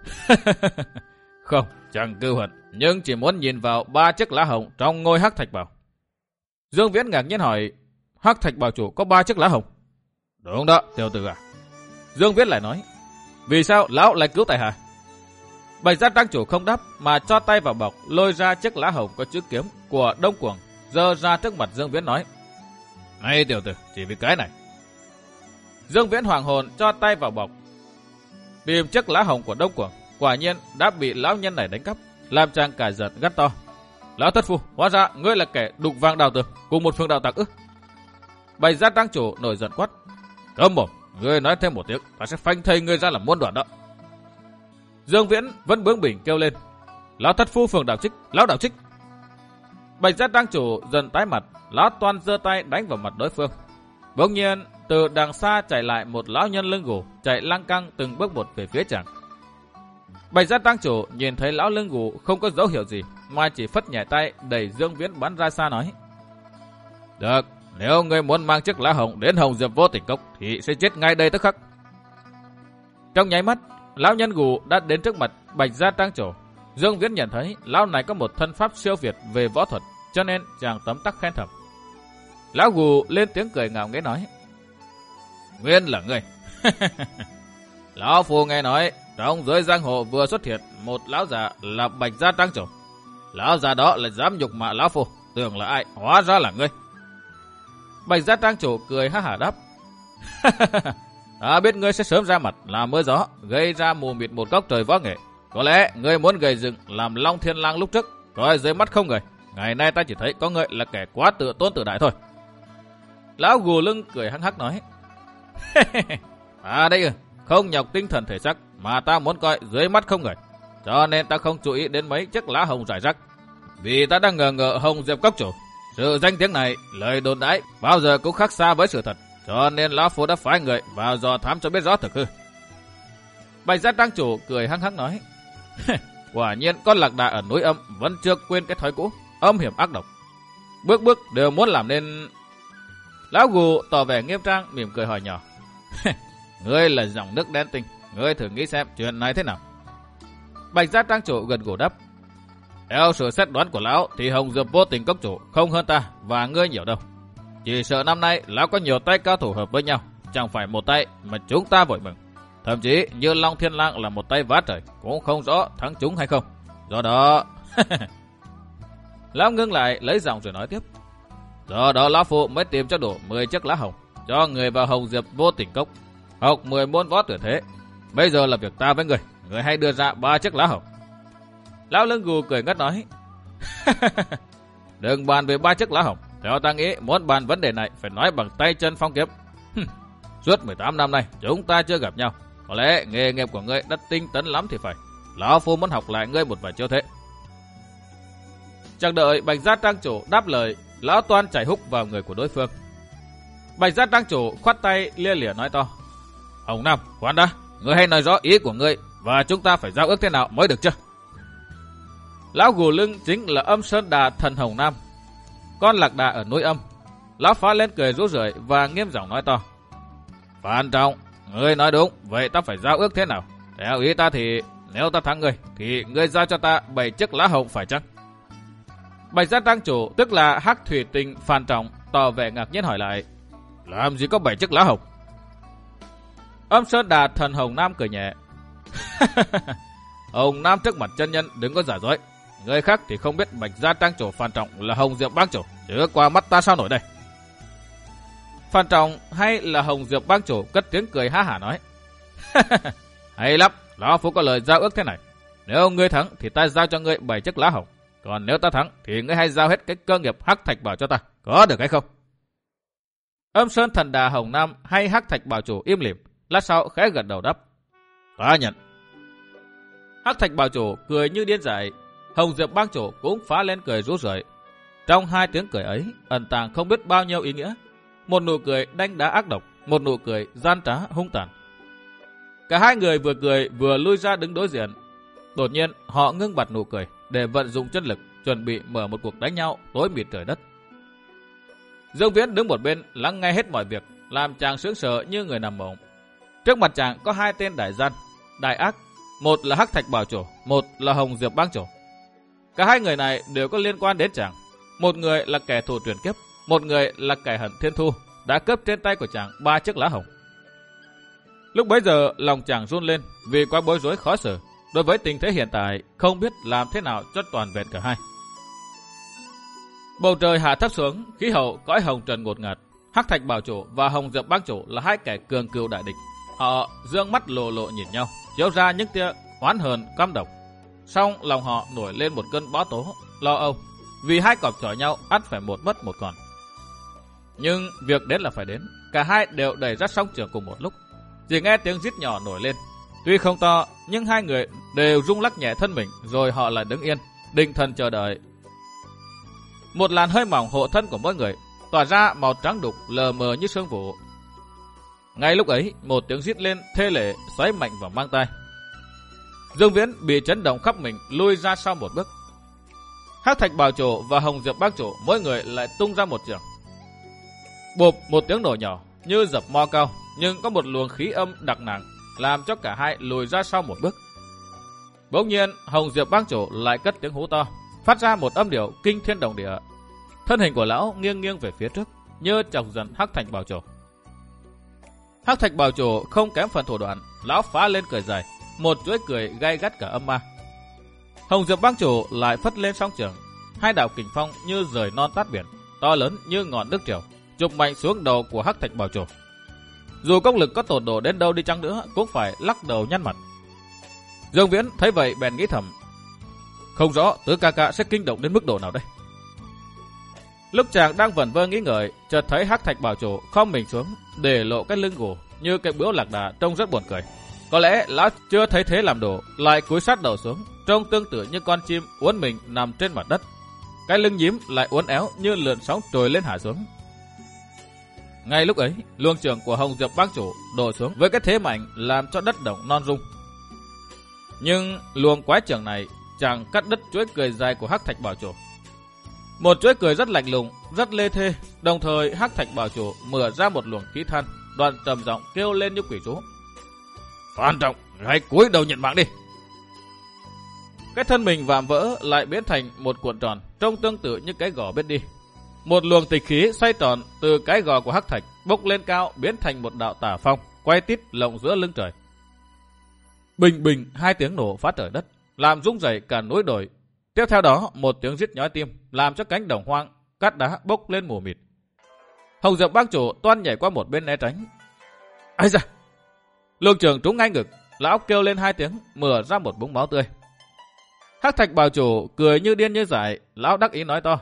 không, chẳng cừu hận, nhưng chỉ muốn nhìn vào ba chiếc lá hồng trong ngôi Hắc Thạch Bảo. Dương Viễn ngạc nhiên hỏi, Hắc Thạch Bảo chủ có ba chiếc lá hồng? Đúng đó, tiểu tử à. Dương Viễn lại nói, vì sao lão lại cứu tại hạ? Bạch Gia Trang chủ không đáp mà cho tay vào bọc lôi ra chiếc lá hồng có chữ kiếm của Đông Cuồng, giơ ra trước mặt Dương Viễn nói, này tiểu tử, chỉ vì cái này. Dương Viễn hoàng hồn cho tay vào bọc, tìm chiếc lá hồng của Đông Cuồng, quả nhiên đã bị lão nhân này đánh cắp, làm chàng cả giật gắt to, lão thất phu, hóa ra ngươi là kẻ đục vàng đào tường cùng một phương đạo tặc ư? Bạch Gia Trang chủ nổi giận quát, câm mồm, ngươi nói thêm một tiếng, ta sẽ phanh thây ngươi ra làm muôn đoạn đó. Dương Viễn vẫn bướng bỉnh kêu lên, lão thất phu phường đạo trích, lão đạo trích. Bạch Gia Trang chủ dần tái mặt, lão toan giơ tay đánh vào mặt đối phương. Bỗng nhiên từ đằng xa chạy lại một lão nhân lưng gù, chạy lăng căng từng bước một về phía chàng. Bạch Gia Trang chủ nhìn thấy lão lưng gù không có dấu hiệu gì, mà chỉ phất nhẹ tay đẩy Dương Viễn bắn ra xa nói, được, nếu ngươi muốn mang chiếc lá hồng đến Hồng Diệp Vô Tình Cốc thì sẽ chết ngay đây tức khắc. Trong nháy mắt, lão nhân gù đã đến trước mặt Bạch Gia Trang chủ. Dương Viễn nhận thấy lão này có một thân pháp siêu việt về võ thuật, cho nên chàng tấm tắc khen thầm. Lão gù lên tiếng cười ngạo nghễ nói, nguyên là ngươi. Lão phu nghe nói trong giới giang hồ vừa xuất hiện một lão già là Bạch Gia Trang chủ. Lão già đó lại dám nhục mạ lão phu, tưởng là ai, hóa ra là ngươi. Bạch Gia Trang chủ cười ha hả đáp, ta biết ngươi sẽ sớm ra mặt làm mưa gió, gây ra mù mịt một góc trời võ nghệ. Có lẽ ngươi muốn gầy dựng làm Long Thiên Lang lúc trước, coi dưới mắt không người. Ngày nay ta chỉ thấy có ngươi là kẻ quá tự tôn tự đại thôi. Lão gù lưng cười hăng hắc nói, à đây không nhọc tinh thần thể xác mà ta muốn coi dưới mắt không người, cho nên ta không chú ý đến mấy chiếc lá hồng rải rác. Vì ta đang ngờ ngợ Hồng Diệp Cốc chủ, sự danh tiếng này, lời đồn đãi bao giờ cũng khác xa với sự thật, cho nên lão phu đã phái người vào dò thám cho biết rõ thực hư. Bạch Gia Trang chủ cười hăng hắc nói, quả nhiên con lạc đà ở núi âm vẫn chưa quên cái thói cũ, âm hiểm ác độc, bước bước đều muốn làm nên. Lão gù tỏ vẻ nghiêm trang mỉm cười hỏi nhỏ, ngươi là dòng nước đen tinh, ngươi thử nghĩ xem chuyện này thế nào. Bạch Gia Trang chủ gần gù đáp, theo sự xét đoán của lão thì Hồng Diệp Vô Tình Cốc chủ không hơn ta và ngươi nhiều đâu. Chỉ sợ năm nay lão có nhiều tay cao thủ hợp với nhau, chẳng phải một tay mà chúng ta vội mừng. Thậm chí như Long Thiên Lang là một tay vá trời, cũng không rõ thắng chúng hay không. Do đó, lão ngưng lại lấy giọng rồi nói tiếp, do đó lão phụ mới tìm cho đủ mười chiếc lá hồng, cho người vào Hồng Diệp Vô Tình Cốc học mười môn võ tuyệt thế. Bây giờ là việc ta với người, người hãy đưa ra ba chiếc lá hồng. Lão lưng gù cười ngất nói, đừng bàn về ba chiếc lá hồng, theo ta nghĩ muốn bàn vấn đề này phải nói bằng tay chân phong kiếm. Suốt mười tám năm nay chúng ta chưa gặp nhau, có lẽ nghề nghiệp của ngươi đã tinh tấn lắm thì phải. Lão phu muốn học lại ngươi một vài chiêu thế. Chẳng đợi Bạch Gia Trang chủ đáp lời, lão toan chảy húc vào người của đối phương. Bạch Gia Trang chủ khoát tay lia lịa nói to, Hồng Nam, khoan đã, ngươi hãy nói rõ ý của ngươi và chúng ta phải giao ước thế nào mới được chưa? Lão gù lưng chính là Âm Sơn Đà thần Hồng Nam, con lạc đà ở núi âm. Lão phá lên cười rú rượi và nghiêm giọng nói to, Phan Trọng, ngươi nói đúng, vậy ta phải giao ước thế nào? Theo ý ta thì nếu ta thắng ngươi thì ngươi giao cho ta bảy chiếc lá hồng phải chăng? Bạch Gia Trang chủ tức là Hắc Thủy Tinh Phan Trọng tỏ vẻ ngạc nhiên hỏi lại, làm gì có bảy chiếc lá hồng? Âm Sơn Đà thần Hồng Nam cười nhẹ, Hồng Nam trước mặt chân nhân đừng có giả dối, người khác thì không biết Bạch Gia Trang chủ Phan Trọng là Hồng Diệp Bang chủ, chứ qua mắt ta sao nổi đây. Phan Trọng hay là Hồng Diệp Bang chủ cất tiếng cười ha hả nói, hay lắm, lão phu có lời giao ước thế này, nếu ngươi thắng thì ta giao cho ngươi bảy chiếc lá hồng, còn nếu ta thắng thì ngươi hãy giao hết cái cơ nghiệp Hắc Thạch Bảo cho ta, có được hay không? Âm Sơn Thần Đà Hồng Nam hay Hắc Thạch Bảo chủ im lìm, lát sau khẽ gật đầu đáp, ta nhận. Hắc Thạch Bảo chủ cười như điên dại, Hồng Diệp Bang chủ cũng phá lên cười rú rượi. Trong hai tiếng cười ấy ẩn tàng không biết bao nhiêu ý nghĩa, một nụ cười đanh đá ác độc, một nụ cười gian trá hung tàn. Cả hai người vừa cười vừa lui ra đứng đối diện. Đột nhiên họ ngưng bặt nụ cười để vận dụng chân lực, chuẩn bị mở một cuộc đánh nhau tối mịt trời đất. Dương Viễn đứng một bên lắng nghe hết mọi việc, làm chàng sững sờ như người nằm mộng. Trước mặt chàng có hai tên đại gian, đại ác, một là Hắc Thạch Bảo Chủ, một là Hồng Diệp Bang Chủ. Cả hai người này đều có liên quan đến chàng. Một người là kẻ thù truyền kiếp, một người là kẻ hận thiên thu, đã cướp trên tay của chàng ba chiếc lá hồng. Lúc bấy giờ lòng chàng run lên vì quá bối rối khó xử. Đối với tình thế hiện tại, không biết làm thế nào cho toàn vẹn cả hai. Bầu trời hạ thấp xuống, khí hậu cõi hồng trần ngột ngạt. Hắc Thạch Bảo Chủ và Hồng Diệp Bang Chủ là hai kẻ cường cừu đại địch. Họ dương mắt lộ lộ nhìn nhau, chiếu ra những tia oán hờn căm độc. Song lòng họ nổi lên một cơn bão tố, lo âu, vì hai cọp chọi nhau ắt phải một mất một còn. Nhưng việc đến là phải đến, cả hai đều đẩy ra song trường cùng một lúc. Chỉ nghe tiếng rít nhỏ nổi lên, tuy không to nhưng hai người đều rung lắc nhẹ thân mình, rồi họ lại đứng yên, định thần chờ đợi. Một làn hơi mỏng hộ thân của mỗi người tỏa ra màu trắng đục lờ mờ như sương vụ. Ngay lúc ấy, một tiếng rít lên thê lệ xoáy mạnh vào mang tai. Dương Viễn bị chấn động khắp mình, lui ra sau một bước. Hắc Thạch Bảo Chủ và Hồng Diệp Bang Chủ mỗi người lại tung ra một trường. Bộp một tiếng nổ nhỏ như dập mo cao, nhưng có một luồng khí âm đặc nặng làm cho cả hai lùi ra sau một bước. Bỗng nhiên Hồng Diệp Bang Chủ lại cất tiếng hú to, phát ra một âm điệu kinh thiên động địa. Thân hình của lão nghiêng nghiêng về phía trước, như chọc giận Hắc Thạch Bảo Chủ. Hắc Thạch Bảo Chủ không kém phần thủ đoạn, lão phá lên cười dài, một chuỗi cười gay gắt cả âm ma. Hồng Diệp Bang Chủ lại phất lên song trường, hai đạo kình phong như rời non tát biển, to lớn như ngọn nước triều, chụp mạnh xuống đầu của Hắc Thạch Bảo Chủ. Dù công lực có tột độ đến đâu đi chăng nữa, cũng phải lắc đầu nhăn mặt. Dương Viễn thấy vậy bèn nghĩ thầm, không rõ Tứ ca ca sẽ kinh động đến mức độ nào đây. Lúc chàng đang vẩn vơ nghĩ ngợi, chợt thấy Hắc Thạch Bảo Chủ khom mình xuống, để lộ cái lưng gù như cái bướu lạc đà, trông rất buồn cười. Có lẽ lão chưa thấy thế làm đồ, lại cúi sát đầu xuống, trông tương tự như con chim uốn mình nằm trên mặt đất. Cái lưng nhím lại uốn éo như lượn sóng trồi lên hạ xuống. Ngay lúc ấy, luồng trường của Hồng Diệp Bang Chủ đổ xuống với cái thế mạnh làm cho đất động non rung. Nhưng luồng quái trường này chẳng cắt đứt chuỗi cười dài của Hắc Thạch Bảo Chủ. Một chuỗi cười rất lạnh lùng, rất lê thê, đồng thời Hắc Thạch Bảo Chủ mửa ra một luồng khí than, đoạn trầm giọng kêu lên như quỷ chú. Phan Trọng, hãy cúi đầu nhận mạng đi. Cái thân mình vạm vỡ lại biến thành một cuộn tròn, trông tương tự như cái gò biết đi. Một luồng tịch khí xoay tròn từ cái gò của Hắc Thạch bốc lên cao, biến thành một đạo tà phong, quay tít lộng giữa lưng trời. Bình bình hai tiếng nổ phá trời đất, làm rung rẩy cả núi đồi. Tiếp theo đó một tiếng rít nhói tim, làm cho cánh đồng hoang cát đá bốc lên mù mịt. Hồng Diệp Bang Chủ toan nhảy qua một bên né tránh. Ây da! Luồng trường trúng ngay ngực, lão kêu lên hai tiếng, mửa ra một búng máu tươi. Hắc Thạch Bảo Chủ cười như điên như dại, lão đắc ý nói to.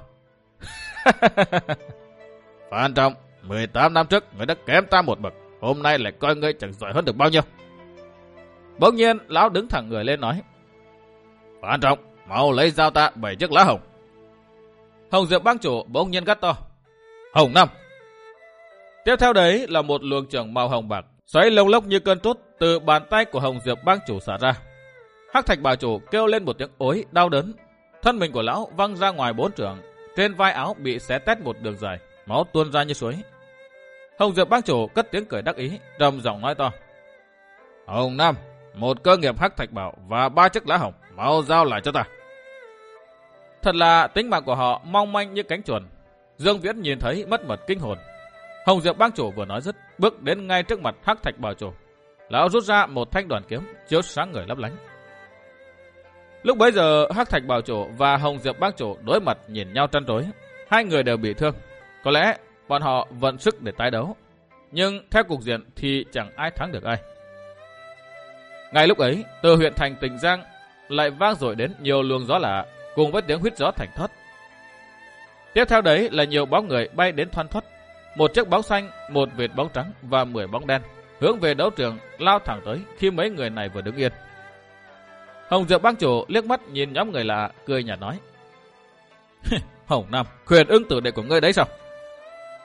Phan Trọng, mười tám năm trước người đã kém ta một bậc, hôm nay lại coi ngươi chẳng giỏi hơn được bao nhiêu. Bỗng nhiên lão đứng thẳng người lên nói. Phan Trọng, mau lấy dao ta bảy chiếc lá hồng. Hồng Diệp Bang Chủ bỗng nhiên gắt to. Hồng năm. Tiếp theo đấy là một luồng trường màu hồng bạc, xoáy lông lốc như cơn trút từ bàn tay của Hồng Diệp Bang Chủ xả ra. Hắc Thạch Bảo Chủ kêu lên một tiếng ối đau đớn, thân mình của lão văng ra ngoài bốn trượng, trên vai áo bị xé tét một đường dài, máu tuôn ra như suối. Hồng Diệp Bang Chủ cất tiếng cười đắc ý, trầm giọng nói to. Hồng Nam, một cơ nghiệp Hắc Thạch Bảo và ba chiếc lá hồng, mau giao lại cho ta. Thật là tính mạng của họ mong manh như cánh chuồn. Dương Viễn nhìn thấy mất mật kinh hồn. Hồng Diệp Bang Chủ vừa nói dứt, bước đến ngay trước mặt Hắc Thạch Bảo Chủ. Lão rút ra một thanh đoàn kiếm chiếu sáng người lấp lánh. Lúc bấy giờ Hắc Thạch Bảo Chủ và Hồng Diệp Bang Chủ đối mặt nhìn nhau trăn trối. Hai người đều bị thương. Có lẽ bọn họ vận sức để tái đấu, nhưng theo cục diện thì chẳng ai thắng được ai. Ngay lúc ấy, từ huyện thành Tịnh Giang lại vang dội đến nhiều luồng gió lạ, cùng với tiếng huýt gió thành thoát. Tiếp theo đấy là nhiều bóng người bay đến thoăn thoắt. Một chiếc bóng xanh, một vệt bóng trắng và mười bóng đen hướng về đấu trường lao thẳng tới khi mấy người này vừa đứng yên. Hồng Diệp Bang Chủ liếc mắt nhìn nhóm người lạ, cười nhạt nói. Hồng Nam, khuyển ưng tử đệ của ngươi đấy sao?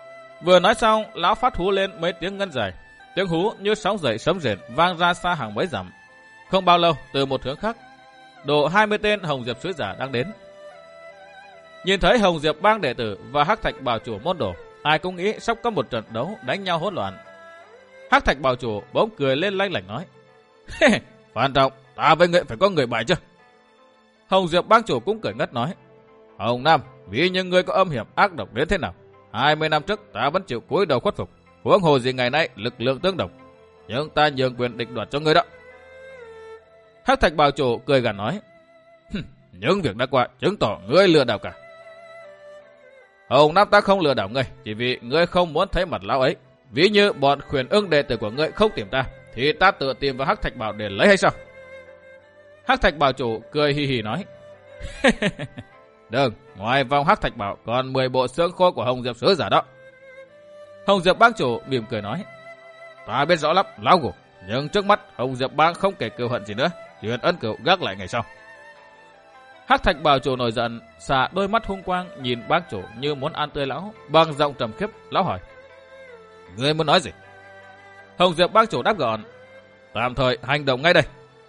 Vừa nói xong, lão phát hú lên mấy tiếng ngân dài. Tiếng hú như sóng dậy sấm rền vang ra xa hàng mấy dặm. Không bao lâu, từ một hướng khác, độ hai mươi tên Hồng Diệp sứ giả đang đến. Nhìn thấy Hồng Diệp bang đệ tử và Hắc Thạch bảo chủ môn đồ, ai cũng nghĩ sắp có một trận đấu đánh nhau hỗn loạn. Hắc Thạch bảo chủ bỗng cười lên lanh lảnh nói: Phan Trọng, ta với ngươi phải có người bài chứ? Hồng Diệp bang chủ cũng cười ngất nói: Hồng Nam, vì những người có âm hiểm ác độc đến thế nào, hai mươi năm trước ta vẫn chịu cúi đầu khuất phục, huống hồ gì ngày nay lực lượng tương đồng, nhưng ta nhường quyền định đoạt cho ngươi đó. Hắc Thạch bảo chủ cười gằn nói: Những việc đã qua chứng tỏ ngươi lừa đảo cả. Hồng Nam, ta không lừa đảo ngươi, chỉ vì ngươi không muốn thấy mặt lão ấy. Ví như bọn khuyển ưng đệ tử của ngươi không tìm ta, thì ta tự tìm vào Hắc Thạch bảo để lấy hay sao? Hắc Thạch bảo chủ cười hì hì nói: Đừng, ngoài vòng Hắc Thạch bảo còn mười bộ xương khô của Hồng Diệp sứ giả đó. Hồng Diệp bang chủ mỉm cười nói: Ta biết rõ lắm, lão hủ, nhưng trước mắt Hồng Diệp bang không kể cừu hận gì nữa, chuyện ân cửu gác lại ngày sau. Hắc Thạch bảo chủ nổi giận, xả đôi mắt hung quang nhìn bang chủ như muốn ăn tươi lão. Bằng giọng trầm khiếp, lão hỏi: Ngươi muốn nói gì? Hồng Diệp bang chủ đáp gọn: Tạm thời hành động ngay đây.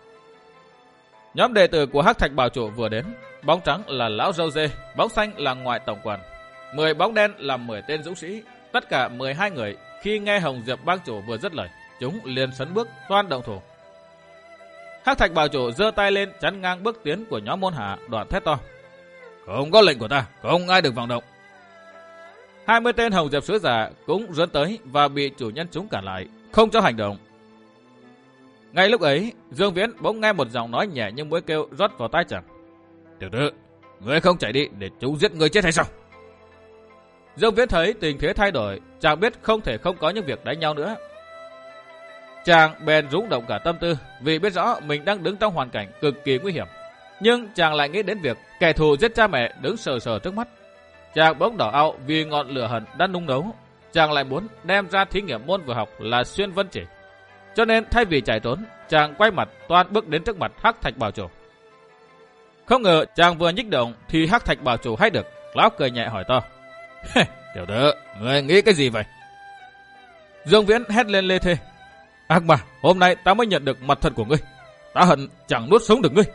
Nhóm đệ tử của Hắc Thạch bảo chủ vừa đến. Bóng trắng là lão râu dê, bóng xanh là ngoại tổng quản, mười bóng đen là mười tên dũng sĩ. Tất cả mười hai người khi nghe Hồng Diệp bang chủ vừa dứt lời, chúng liền sấn bước toan động thủ. Hắc Thạch bảo chủ giơ tay lên chắn ngang bước tiến của nhóm môn hạ, đoạn thét to: Không có lệnh của ta, không ai được vọng động. hai mươi tên Hồng Diệp sứ giả cũng rướn tới và bị chủ nhân chúng cản lại, không cho hành động. Ngay lúc ấy, Dương Viễn bỗng nghe một giọng nói nhẹ như mũi kêu rót vào tai chàng: Tiểu tử, ngươi không chạy đi để chúng giết ngươi chết hay sao? Dương Viễn thấy tình thế thay đổi, chàng biết không thể không có những việc đánh nhau nữa. Chàng bèn rung động cả tâm tư, vì biết rõ mình đang đứng trong hoàn cảnh cực kỳ nguy hiểm. Nhưng chàng lại nghĩ đến việc kẻ thù giết cha mẹ đứng sờ sờ trước mắt. Chàng bỗng đỏ ao vì ngọn lửa hận đang nung nấu. Chàng lại muốn đem ra thí nghiệm môn vừa học là xuyên vân chỉ. Cho nên thay vì chạy trốn, chàng quay mặt toan bước đến trước mặt Hắc Thạch bảo chủ. Không ngờ chàng vừa nhích động thì Hắc Thạch bảo chủ hay được, lão cười nhẹ hỏi to: Tiểu tử, ngươi nghĩ cái gì vậy? Dương Viễn hét lên lê thê: Ác mà, hôm nay ta mới nhận được mặt thật của ngươi. Ta hận chẳng nuốt sống được ngươi.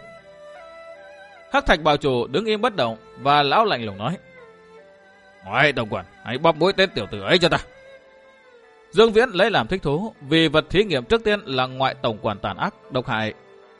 Hắc Thạch bảo chủ đứng im bất động và lão lạnh lùng nói: Ngoại tổng quản, hãy bóp mũi tên tiểu tử ấy cho ta. Dương Viễn lấy làm thích thú, vì vật thí nghiệm trước tiên là ngoại tổng quản tàn ác, độc hại.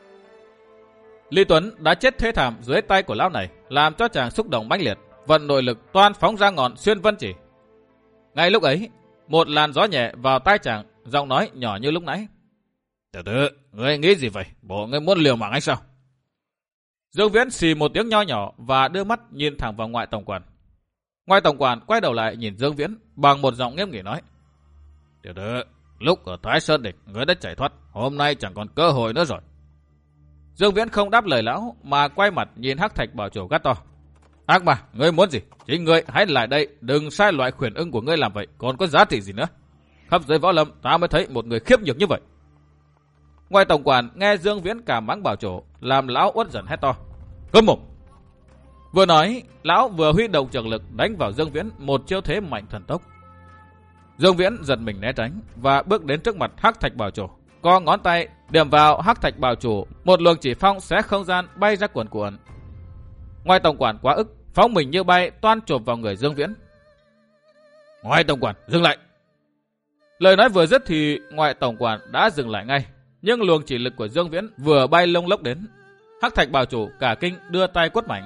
Lý Tuấn đã chết thê thảm dưới tay của lão này, làm cho chàng xúc động mãnh liệt, vận nội lực toan phóng ra ngọn xuyên vân chỉ. Ngay lúc ấy, một làn gió nhẹ vào tai chàng, giọng nói nhỏ như lúc nãy: Tiểu tử, ngươi nghĩ gì vậy? Bộ ngươi muốn liều mạng hay sao? Dương Viễn xì một tiếng nho nhỏ và đưa mắt nhìn thẳng vào ngoại tổng quản. Ngoại tổng quản quay đầu lại nhìn Dương Viễn bằng một giọng nghiêm nghị nói: Tiểu tử, lúc ở Thái Sơn Địch ngươi đã chạy thoát, hôm nay chẳng còn cơ hội nữa rồi. Dương Viễn không đáp lời lão mà quay mặt nhìn Hắc Thạch bảo chủ gắt to: Ác mà, ngươi muốn gì? Chính ngươi hãy lại đây, đừng sai loại khuyển ưng của ngươi làm vậy, còn có giá trị gì nữa? Khắp giới võ lâm ta mới thấy một người khiếp nhược như vậy. Ngoài tổng quản nghe Dương Viễn cả mắng bảo chủ, làm lão uất giận hét to: Câm mồm! Vừa nói, lão vừa huy động trường lực đánh vào Dương Viễn một chiêu thế mạnh thần tốc. Dương Viễn giật mình né tránh và bước đến trước mặt Hắc Thạch bảo chủ, co ngón tay điểm vào Hắc Thạch bảo chủ, một luồng chỉ phong xé không gian bay ra cuồn cuộn. Ngoài tổng quản quá ức, phóng mình như bay toan chộp vào người Dương Viễn. Ngoài tổng quản, dừng lại! Lời nói vừa dứt thì ngoại tổng quản đã dừng lại ngay, nhưng luồng chỉ lực của Dương Viễn vừa bay lông lốc đến. Hắc Thạch bảo chủ cả kinh đưa tay quất mạnh.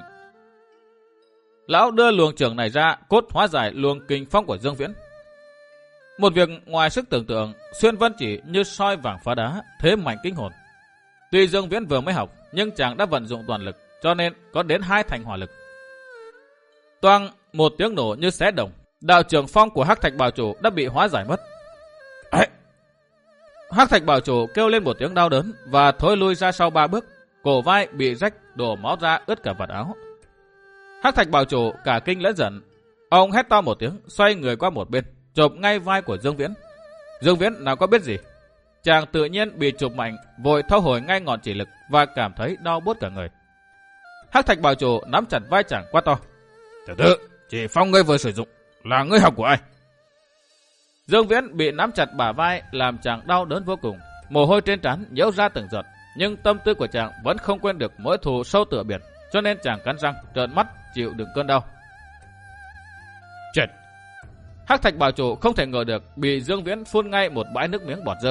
Lão đưa luồng trường này ra, cốt hóa giải luồng kình phong của Dương Viễn. Một việc ngoài sức tưởng tượng, xuyên vân chỉ như soi vàng phá đá, thế mạnh kinh hồn. Tuy Dương Viễn vừa mới học, nhưng chàng đã vận dụng toàn lực, cho nên có đến hai thành hỏa lực. Toang một tiếng nổ như xé đồng, đạo trường phong của Hắc Thạch bảo chủ đã bị hóa giải mất. Ê! Hắc Thạch bảo chủ kêu lên một tiếng đau đớn và thối lui ra sau ba bước, cổ vai bị rách, đổ máu ra ướt cả vạt áo. Hắc Thạch bảo chủ cả kinh lẫn giận, ông hét to một tiếng, xoay người qua một bên, chộp ngay vai của Dương Viễn. Dương Viễn nào có biết gì, chàng tự nhiên bị chụp mạnh, vội thâu hồi ngay ngọn chỉ lực và cảm thấy đau buốt cả người. Hắc Thạch bảo chủ nắm chặt vai chàng quát to: Tiểu tử, chỉ phong ngươi vừa sử dụng là ngươi học của ai? Dương Viễn bị nắm chặt bả vai làm chàng đau đớn vô cùng, mồ hôi trên trán nhễu ra từng giọt, nhưng tâm tư của chàng vẫn không quên được mối thù sâu tựa biển, cho nên chàng cắn răng trợn mắt chịu đựng cơn đau. Chết! Hắc Thạch bảo chủ không thể ngờ được bị Dương Viễn phun ngay một bãi nước miếng bọt dơ.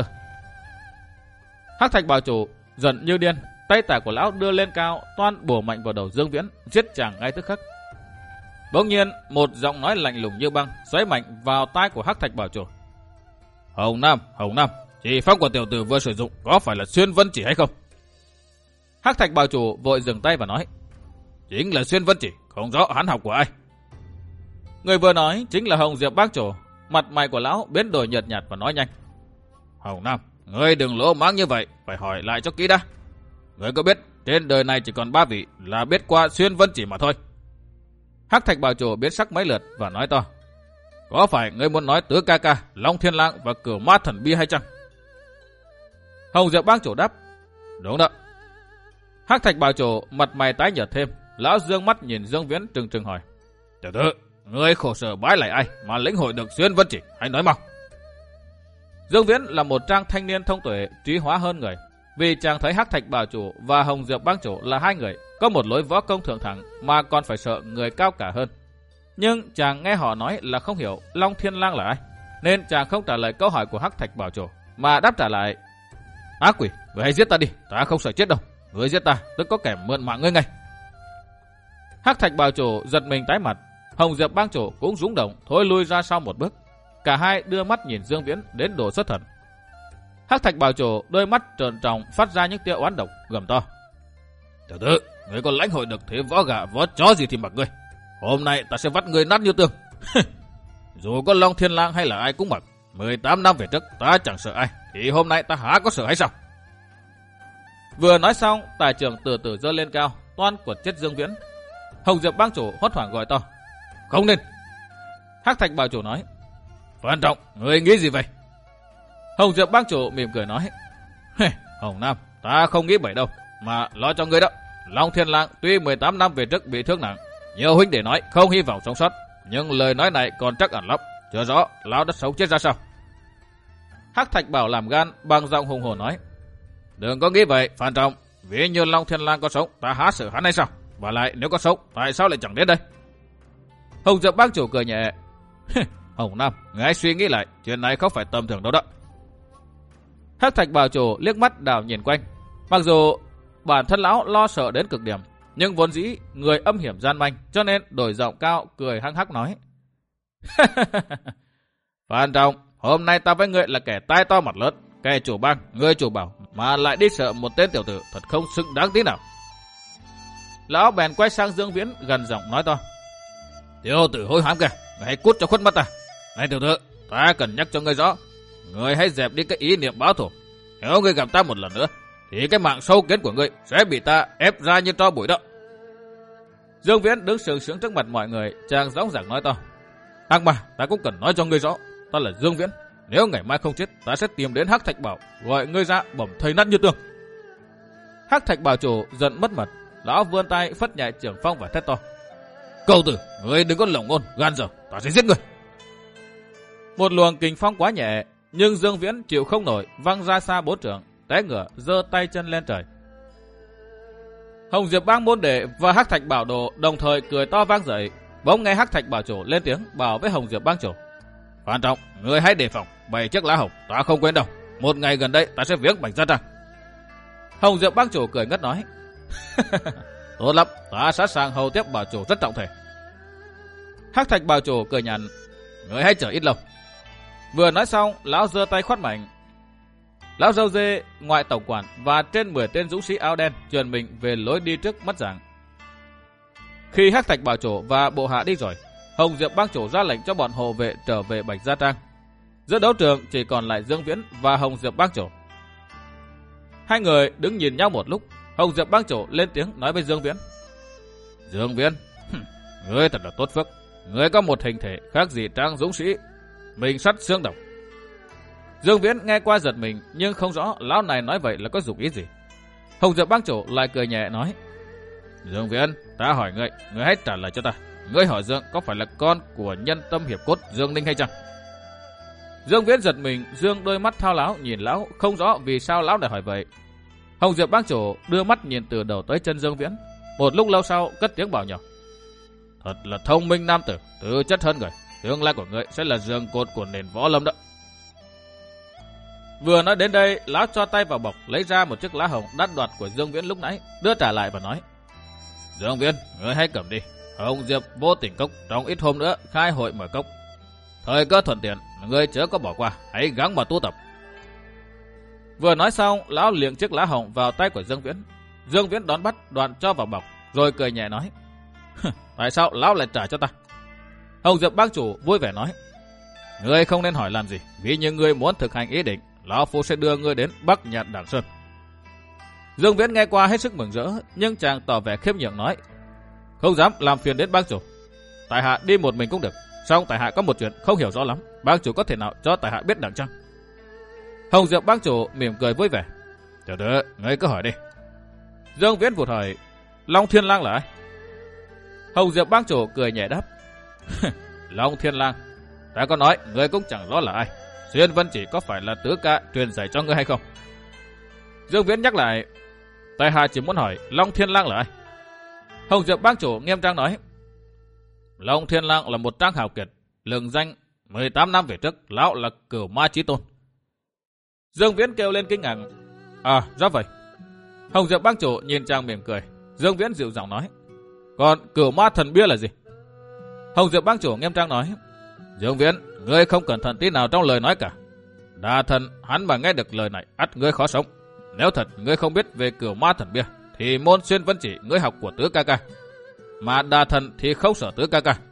Hắc Thạch bảo chủ giận như điên, tay tả của lão đưa lên cao, toan bổ mạnh vào đầu Dương Viễn, giết chàng ngay tức khắc. Bỗng nhiên, một giọng nói lạnh lùng như băng xoáy mạnh vào tai của Hắc Thạch bảo chủ. Hồng Nam, Hồng Nam, chỉ pháp của tiểu tử vừa sử dụng có phải là xuyên vân chỉ hay không? Hắc Thạch bảo chủ vội dừng tay và nói, chính là xuyên vân chỉ, không rõ hắn học của ai. Người vừa nói chính là Hồng Diệp bác chủ. Mặt mày của lão biến đổi nhợt nhạt và nói nhanh, Hồng Nam, ngươi đừng lỗ mãng như vậy, phải hỏi lại cho kỹ đã. Ngươi có biết trên đời này chỉ còn ba vị là biết qua xuyên vân chỉ mà thôi? Hắc Thạch bảo chủ biến sắc mấy lượt và nói to, có phải ngươi muốn nói Tứ Ca Ca, Long Thiên Lang và Cửu Ma Thần Bi hay chăng? Hồng Diệp bác chủ đáp, đúng đó. Hắc Thạch bảo chủ mặt mày tái nhợt thêm, lão dương mắt nhìn Dương Viễn trừng trừng hỏi, tiểu tử, ngươi khổ sở bái lại ai mà lĩnh hội được xuyên vân chỉ, hãy nói mau. Dương Viễn là một trang thanh niên thông tuệ, trí hóa hơn người, vì chàng thấy Hắc Thạch bảo chủ và Hồng Diệp bác chủ là hai người có một lối võ công thượng thẳng mà còn phải sợ người cao cả hơn. Nhưng chàng nghe họ nói là không hiểu Long Thiên Lang là ai, nên chàng không trả lời câu hỏi của Hắc Thạch bảo chủ, mà đáp trả lại, ác quỷ, người hãy giết ta đi, ta không sợ chết đâu, người giết ta tức có kẻ mượn mạng ngươi ngay. Hắc Thạch bảo chủ giật mình tái mặt, Hồng Diệp bang chủ cũng rúng động thối lui ra sau một bước. Cả hai đưa mắt nhìn Dương Viễn đến độ xuất thần. Hắc Thạch bảo chủ đôi mắt trợn tròng phát ra những tia oán độc, gầm to, tiểu tử, ngươi còn lãnh hội được thế võ gà võ chó gì thì mặc ngươi, hôm nay ta sẽ vắt ngươi nát như tương. Dù có Long Thiên Lang hay là ai cũng mặc, mười tám năm về trước ta chẳng sợ ai, thì hôm nay ta há có sợ hay sao? Vừa nói xong, tài trưởng từ từ giơ lên cao, toan quật chết Dương Viễn. Hồng Diệp bang chủ hốt hoảng gọi to, không nên. Hắc Thạch bảo chủ nói, Phan Trọng, ngươi nghĩ gì vậy? Hồng Diệp bang chủ mỉm cười nói, Hồng Nam, ta không nghĩ bậy đâu, mà lo cho ngươi đó. Long Thiên Lang tuy mười tám năm về trước bị thương nặng, nhiều huynh để nói không hy vọng sống sót, nhưng lời nói này còn chắc ẩn lắm, chưa rõ lão đã sống chết ra sao. Hắc Thạch bảo làm gan bằng giọng hùng hồn nói, đừng có nghĩ vậy Phan Trọng, ví như Long Thiên Lang có sống ta há sợ hắn hay sao? Và lại nếu có sống tại sao lại chẳng đến đây? Hồng Diệp bác chủ cười nhẹ, Hồng Nam, ngài suy nghĩ lại, chuyện này không phải tầm thường đâu đó. Hắc Thạch bảo chủ liếc mắt đảo nhìn quanh, mặc dù bản thân lão lo sợ đến cực điểm, nhưng vốn dĩ người âm hiểm gian manh, cho nên đổi giọng cao cười hăng hắc nói, Phan Trọng, hôm nay ta với ngươi là kẻ tai to mặt lớn, kẻ chủ bang, ngươi chủ bảo, mà lại đi sợ một tên tiểu tử, thật không xứng đáng tí nào. Lão bèn quay sang Dương Viễn gần giọng nói to, tiểu tử hối hám kìa, người hãy cút cho khuất mắt ta. Này tiểu tử, ta cần nhắc cho ngươi rõ, ngươi hãy dẹp đi cái ý niệm báo thù. Nếu ngươi gặp ta một lần nữa, thì cái mạng sâu kiến của ngươi sẽ bị ta ép ra như tro bụi đó. Dương Viễn đứng sướng sướng trước mặt mọi người, chàng dõng dạc nói to, Hắc mà, ta cũng cần nói cho ngươi rõ, ta là Dương Viễn. Nếu ngày mai không chết, ta sẽ tìm đến Hắc Thạch bảo, gọi ngươi ra bầm thây nát như tương. Hắc Thạch bảo chủ giận mất mật, lão vươn tay phất nhẹ trưởng phong và thét to, Cầu tử, ngươi đừng có lỏng ngôn, gan dở, ta sẽ giết ngươi. Một luồng kình phong quá nhẹ, nhưng Dương Viễn chịu không nổi, văng ra xa bốn trượng, té ngửa, giơ tay chân lên trời. Hồng Diệp bang môn đệ và Hắc Thạch bảo đồ đồng thời cười to vang dậy. Bỗng nghe Hắc Thạch bảo chủ lên tiếng bảo với Hồng Diệp bang chủ, Phan Trọng, ngươi hãy đề phòng, bảy chiếc lá hồng, ta không quên đâu. Một ngày gần đây ta sẽ viếng Bạch Gia Trang. Hồng Diệp bang chủ cười ngất nói, tốt lắm, ta sẵn sàng hầu tiếp bảo chủ rất trọng thể. Hắc Thạch bảo chủ cười nhàn, ngươi hãy chờ ít lâu. Vừa nói xong, lão giơ tay khoát mạnh. Lão râu dê, ngoại tổng quản và trên mười tên dũng sĩ áo đen truyền mình về lối đi trước mất dạng. Khi Hắc Thạch bảo chủ và bộ hạ đi rồi, Hồng Diệp bang chủ ra lệnh cho bọn hộ vệ trở về Bạch Gia Trang. Giữa đấu trường chỉ còn lại Dương Viễn và Hồng Diệp bang chủ. Hai người đứng nhìn nhau một lúc, Hồng Diệp bang chủ lên tiếng nói với Dương Viễn, Dương Viễn, ngươi thật là tốt phước, ngươi có một hình thể khác gì trang dũng sĩ, mình sắt xương độc. Dương Viễn nghe qua giật mình, nhưng không rõ lão này nói vậy là có dụng ý gì. Hồng Diệp bang chủ lại cười nhẹ nói, Dương Viễn, ta hỏi ngươi, ngươi hãy trả lời cho ta. Ngươi hỏi Dương có phải là con của nhân tâm hiệp cốt Dương Ninh hay chăng? Dương Viễn giật mình, dương đôi mắt thao láo nhìn lão, không rõ vì sao lão lại hỏi vậy. Hồng Diệp bang chủ đưa mắt nhìn từ đầu tới chân Dương Viễn, một lúc lâu sau cất tiếng bảo nhỏ: thật là thông minh nam tử, tư chất hơn người, tương lai của người sẽ là giường cột của nền võ lâm đó. Vừa nói đến đây, lão cho tay vào bọc lấy ra một chiếc lá hồng đắt đoạt của Dương Viễn lúc nãy, đưa trả lại và nói: Dương Viễn, người hãy cầm đi. Hồng Diệp vô tình cốc trong ít hôm nữa khai hội mở cốc. Thời cơ thuận tiện, người chớ có bỏ qua, hãy gắng mà tu tập. Vừa nói xong, lão liệng chiếc lá hồng vào tay của Dương Viễn. Dương Viễn đón bắt, đoạn cho vào bọc, rồi cười nhẹ nói: tại sao lão lại trả cho ta? Hồng Diệp bang chủ vui vẻ nói: ngươi không nên hỏi làm gì, vì như ngươi muốn thực hành ý định, lão phu sẽ đưa ngươi đến Bắc Nhạn Đảng Sơn. Dương Viễn nghe qua hết sức mừng rỡ, nhưng chàng tỏ vẻ khiêm nhường nói: không dám làm phiền đến bang chủ, tại hạ đi một mình cũng được. Song tại hạ có một chuyện không hiểu rõ lắm, bang chủ có thể nào cho tại hạ biết đặng chăng? Hồng Diệp bang chủ mỉm cười vui vẻ: từ từ, ngươi cứ hỏi đi. Dương Viễn vụt hỏi: Long Thiên Lang là ai? Hồng Diệp bang chủ cười nhẹ đáp: Long Thiên Lang, ta có nói ngươi cũng chẳng rõ là ai. Xuyên Vân Chỉ có phải là tứ ca truyền dạy cho ngươi hay không? Dương Viễn nhắc lại: tại hạ chỉ muốn hỏi Long Thiên Lang là ai? Hồng Diệp bang chủ nghiêm trang nói: Long Thiên Lang là một trang hào kiệt, lừng danh mười tám năm về trước, lão là Cửu Ma Chí Tôn. Dương Viễn kêu lên kinh ngạc: à, ra vậy. Hồng Diệp bang chủ nhìn chàng mỉm cười. Dương Viễn dịu giọng nói: còn Cửu Ma Thần Bia là gì? Hồng Diệp bang chủ nghiêm trang nói: Dương Viễn, ngươi không cẩn thận tí nào trong lời nói cả. Đa Thần hắn mà nghe được lời này, ắt ngươi khó sống. Nếu thật ngươi không biết về Cửu Ma Thần Bia, thì môn Xuyên Vân Chỉ ngươi học của tứ ca ca, mà Đa Thần thì không sợ tứ ca ca.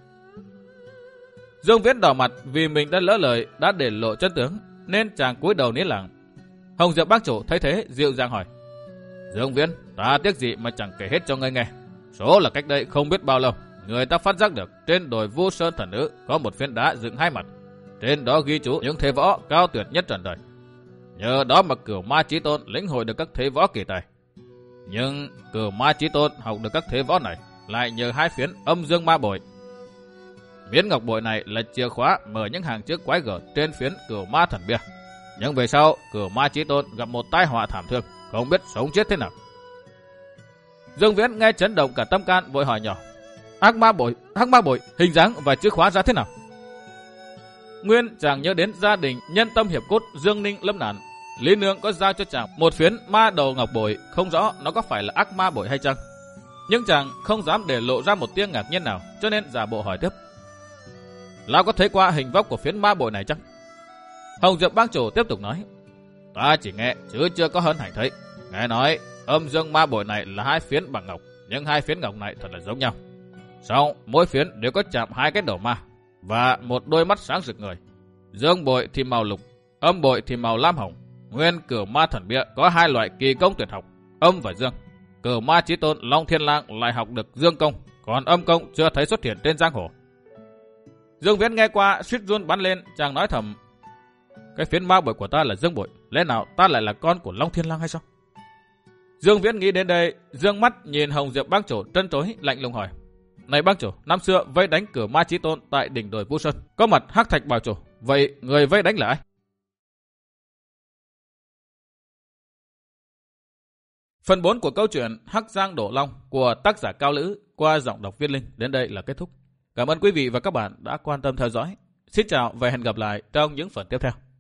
Dương Viễn đỏ mặt vì mình đã lỡ lời, đã để lộ chân tướng, nên chàng cúi đầu nín lặng. Hồng Diệp bác chủ thấy thế dịu dàng hỏi: Dương Viễn, ta tiếc gì mà chẳng kể hết cho ngươi nghe. Số là cách đây không biết bao lâu, người ta phát giác được trên đồi Vu Sơn Thần Nữ có một phiến đá dựng hai mặt, trên đó ghi chú những thế võ cao tuyệt nhất trần đời. Nhờ đó mà Cửu Ma Chí Tôn lĩnh hội được các thế võ kỳ tài. Nhưng Cửu Ma Chí Tôn học được các thế võ này lại nhờ hai phiến âm dương ma bội. Miếng ngọc bội này là chìa khóa mở những hàng chữ quái gở trên phiến Cửu Ma Thần Bia. Nhưng về sau, Cửu Ma Chí Tôn gặp một tai họa thảm thương, không biết sống chết thế nào. Dương Viễn nghe chấn động cả tâm can, vội hỏi nhỏ: Ác ma bội, ác ma bội, hình dáng và chữ khóa ra thế nào? Nguyên chàng nhớ đến gia đình nhân tâm hiệp cốt Dương Ninh lâm nạn, Lý Nương có giao cho chàng một phiến ma đầu ngọc bội, không rõ nó có phải là ác ma bội hay chăng. Nhưng chàng không dám để lộ ra một tia ngạc nhiên nào, cho nên giả bộ hỏi tiếp: Lão có thấy qua hình vóc của phiến ma bội này chăng? Hồng Diệp bang chủ tiếp tục nói: Ta chỉ nghe chứ chưa có hân hạnh thấy. Nghe nói âm dương ma bội này là hai phiến bằng ngọc, nhưng hai phiến ngọc này thật là giống nhau. Sau mỗi phiến đều có chạm hai cái đầu ma và một đôi mắt sáng rực người. Dương bội thì màu lục, âm bội thì màu lam hồng. Nguyên Cửu Ma Thần Bia có hai loại kỳ công tuyệt học, âm và dương. Cửu Ma Chí Tôn Long Thiên Lang lại học được dương công, còn âm công chưa thấy xuất hiện trên giang hồ. Dương Viễn nghe qua suýt run bắn lên, chàng nói thầm: Cái phiến ma bội của ta là dương bội, lẽ nào ta lại là con của Long Thiên Lang hay sao? Dương Viễn nghĩ đến đây, dương mắt nhìn Hồng Diệp bang chủ trân trối, lạnh lùng hỏi: Này bang chủ, năm xưa vây đánh Cửu Ma Chí Tôn tại đỉnh đồi Vu Sơn, có mặt Hắc Thạch bảo chủ, vậy người vây đánh là ai? Phần bốn của câu chuyện Hắc Giang Đổ Long của tác giả Cao Lữ qua giọng đọc Viên Linh đến đây là kết thúc. Cảm ơn quý vị và các bạn đã quan tâm theo dõi. Xin chào và hẹn gặp lại trong những phần tiếp theo.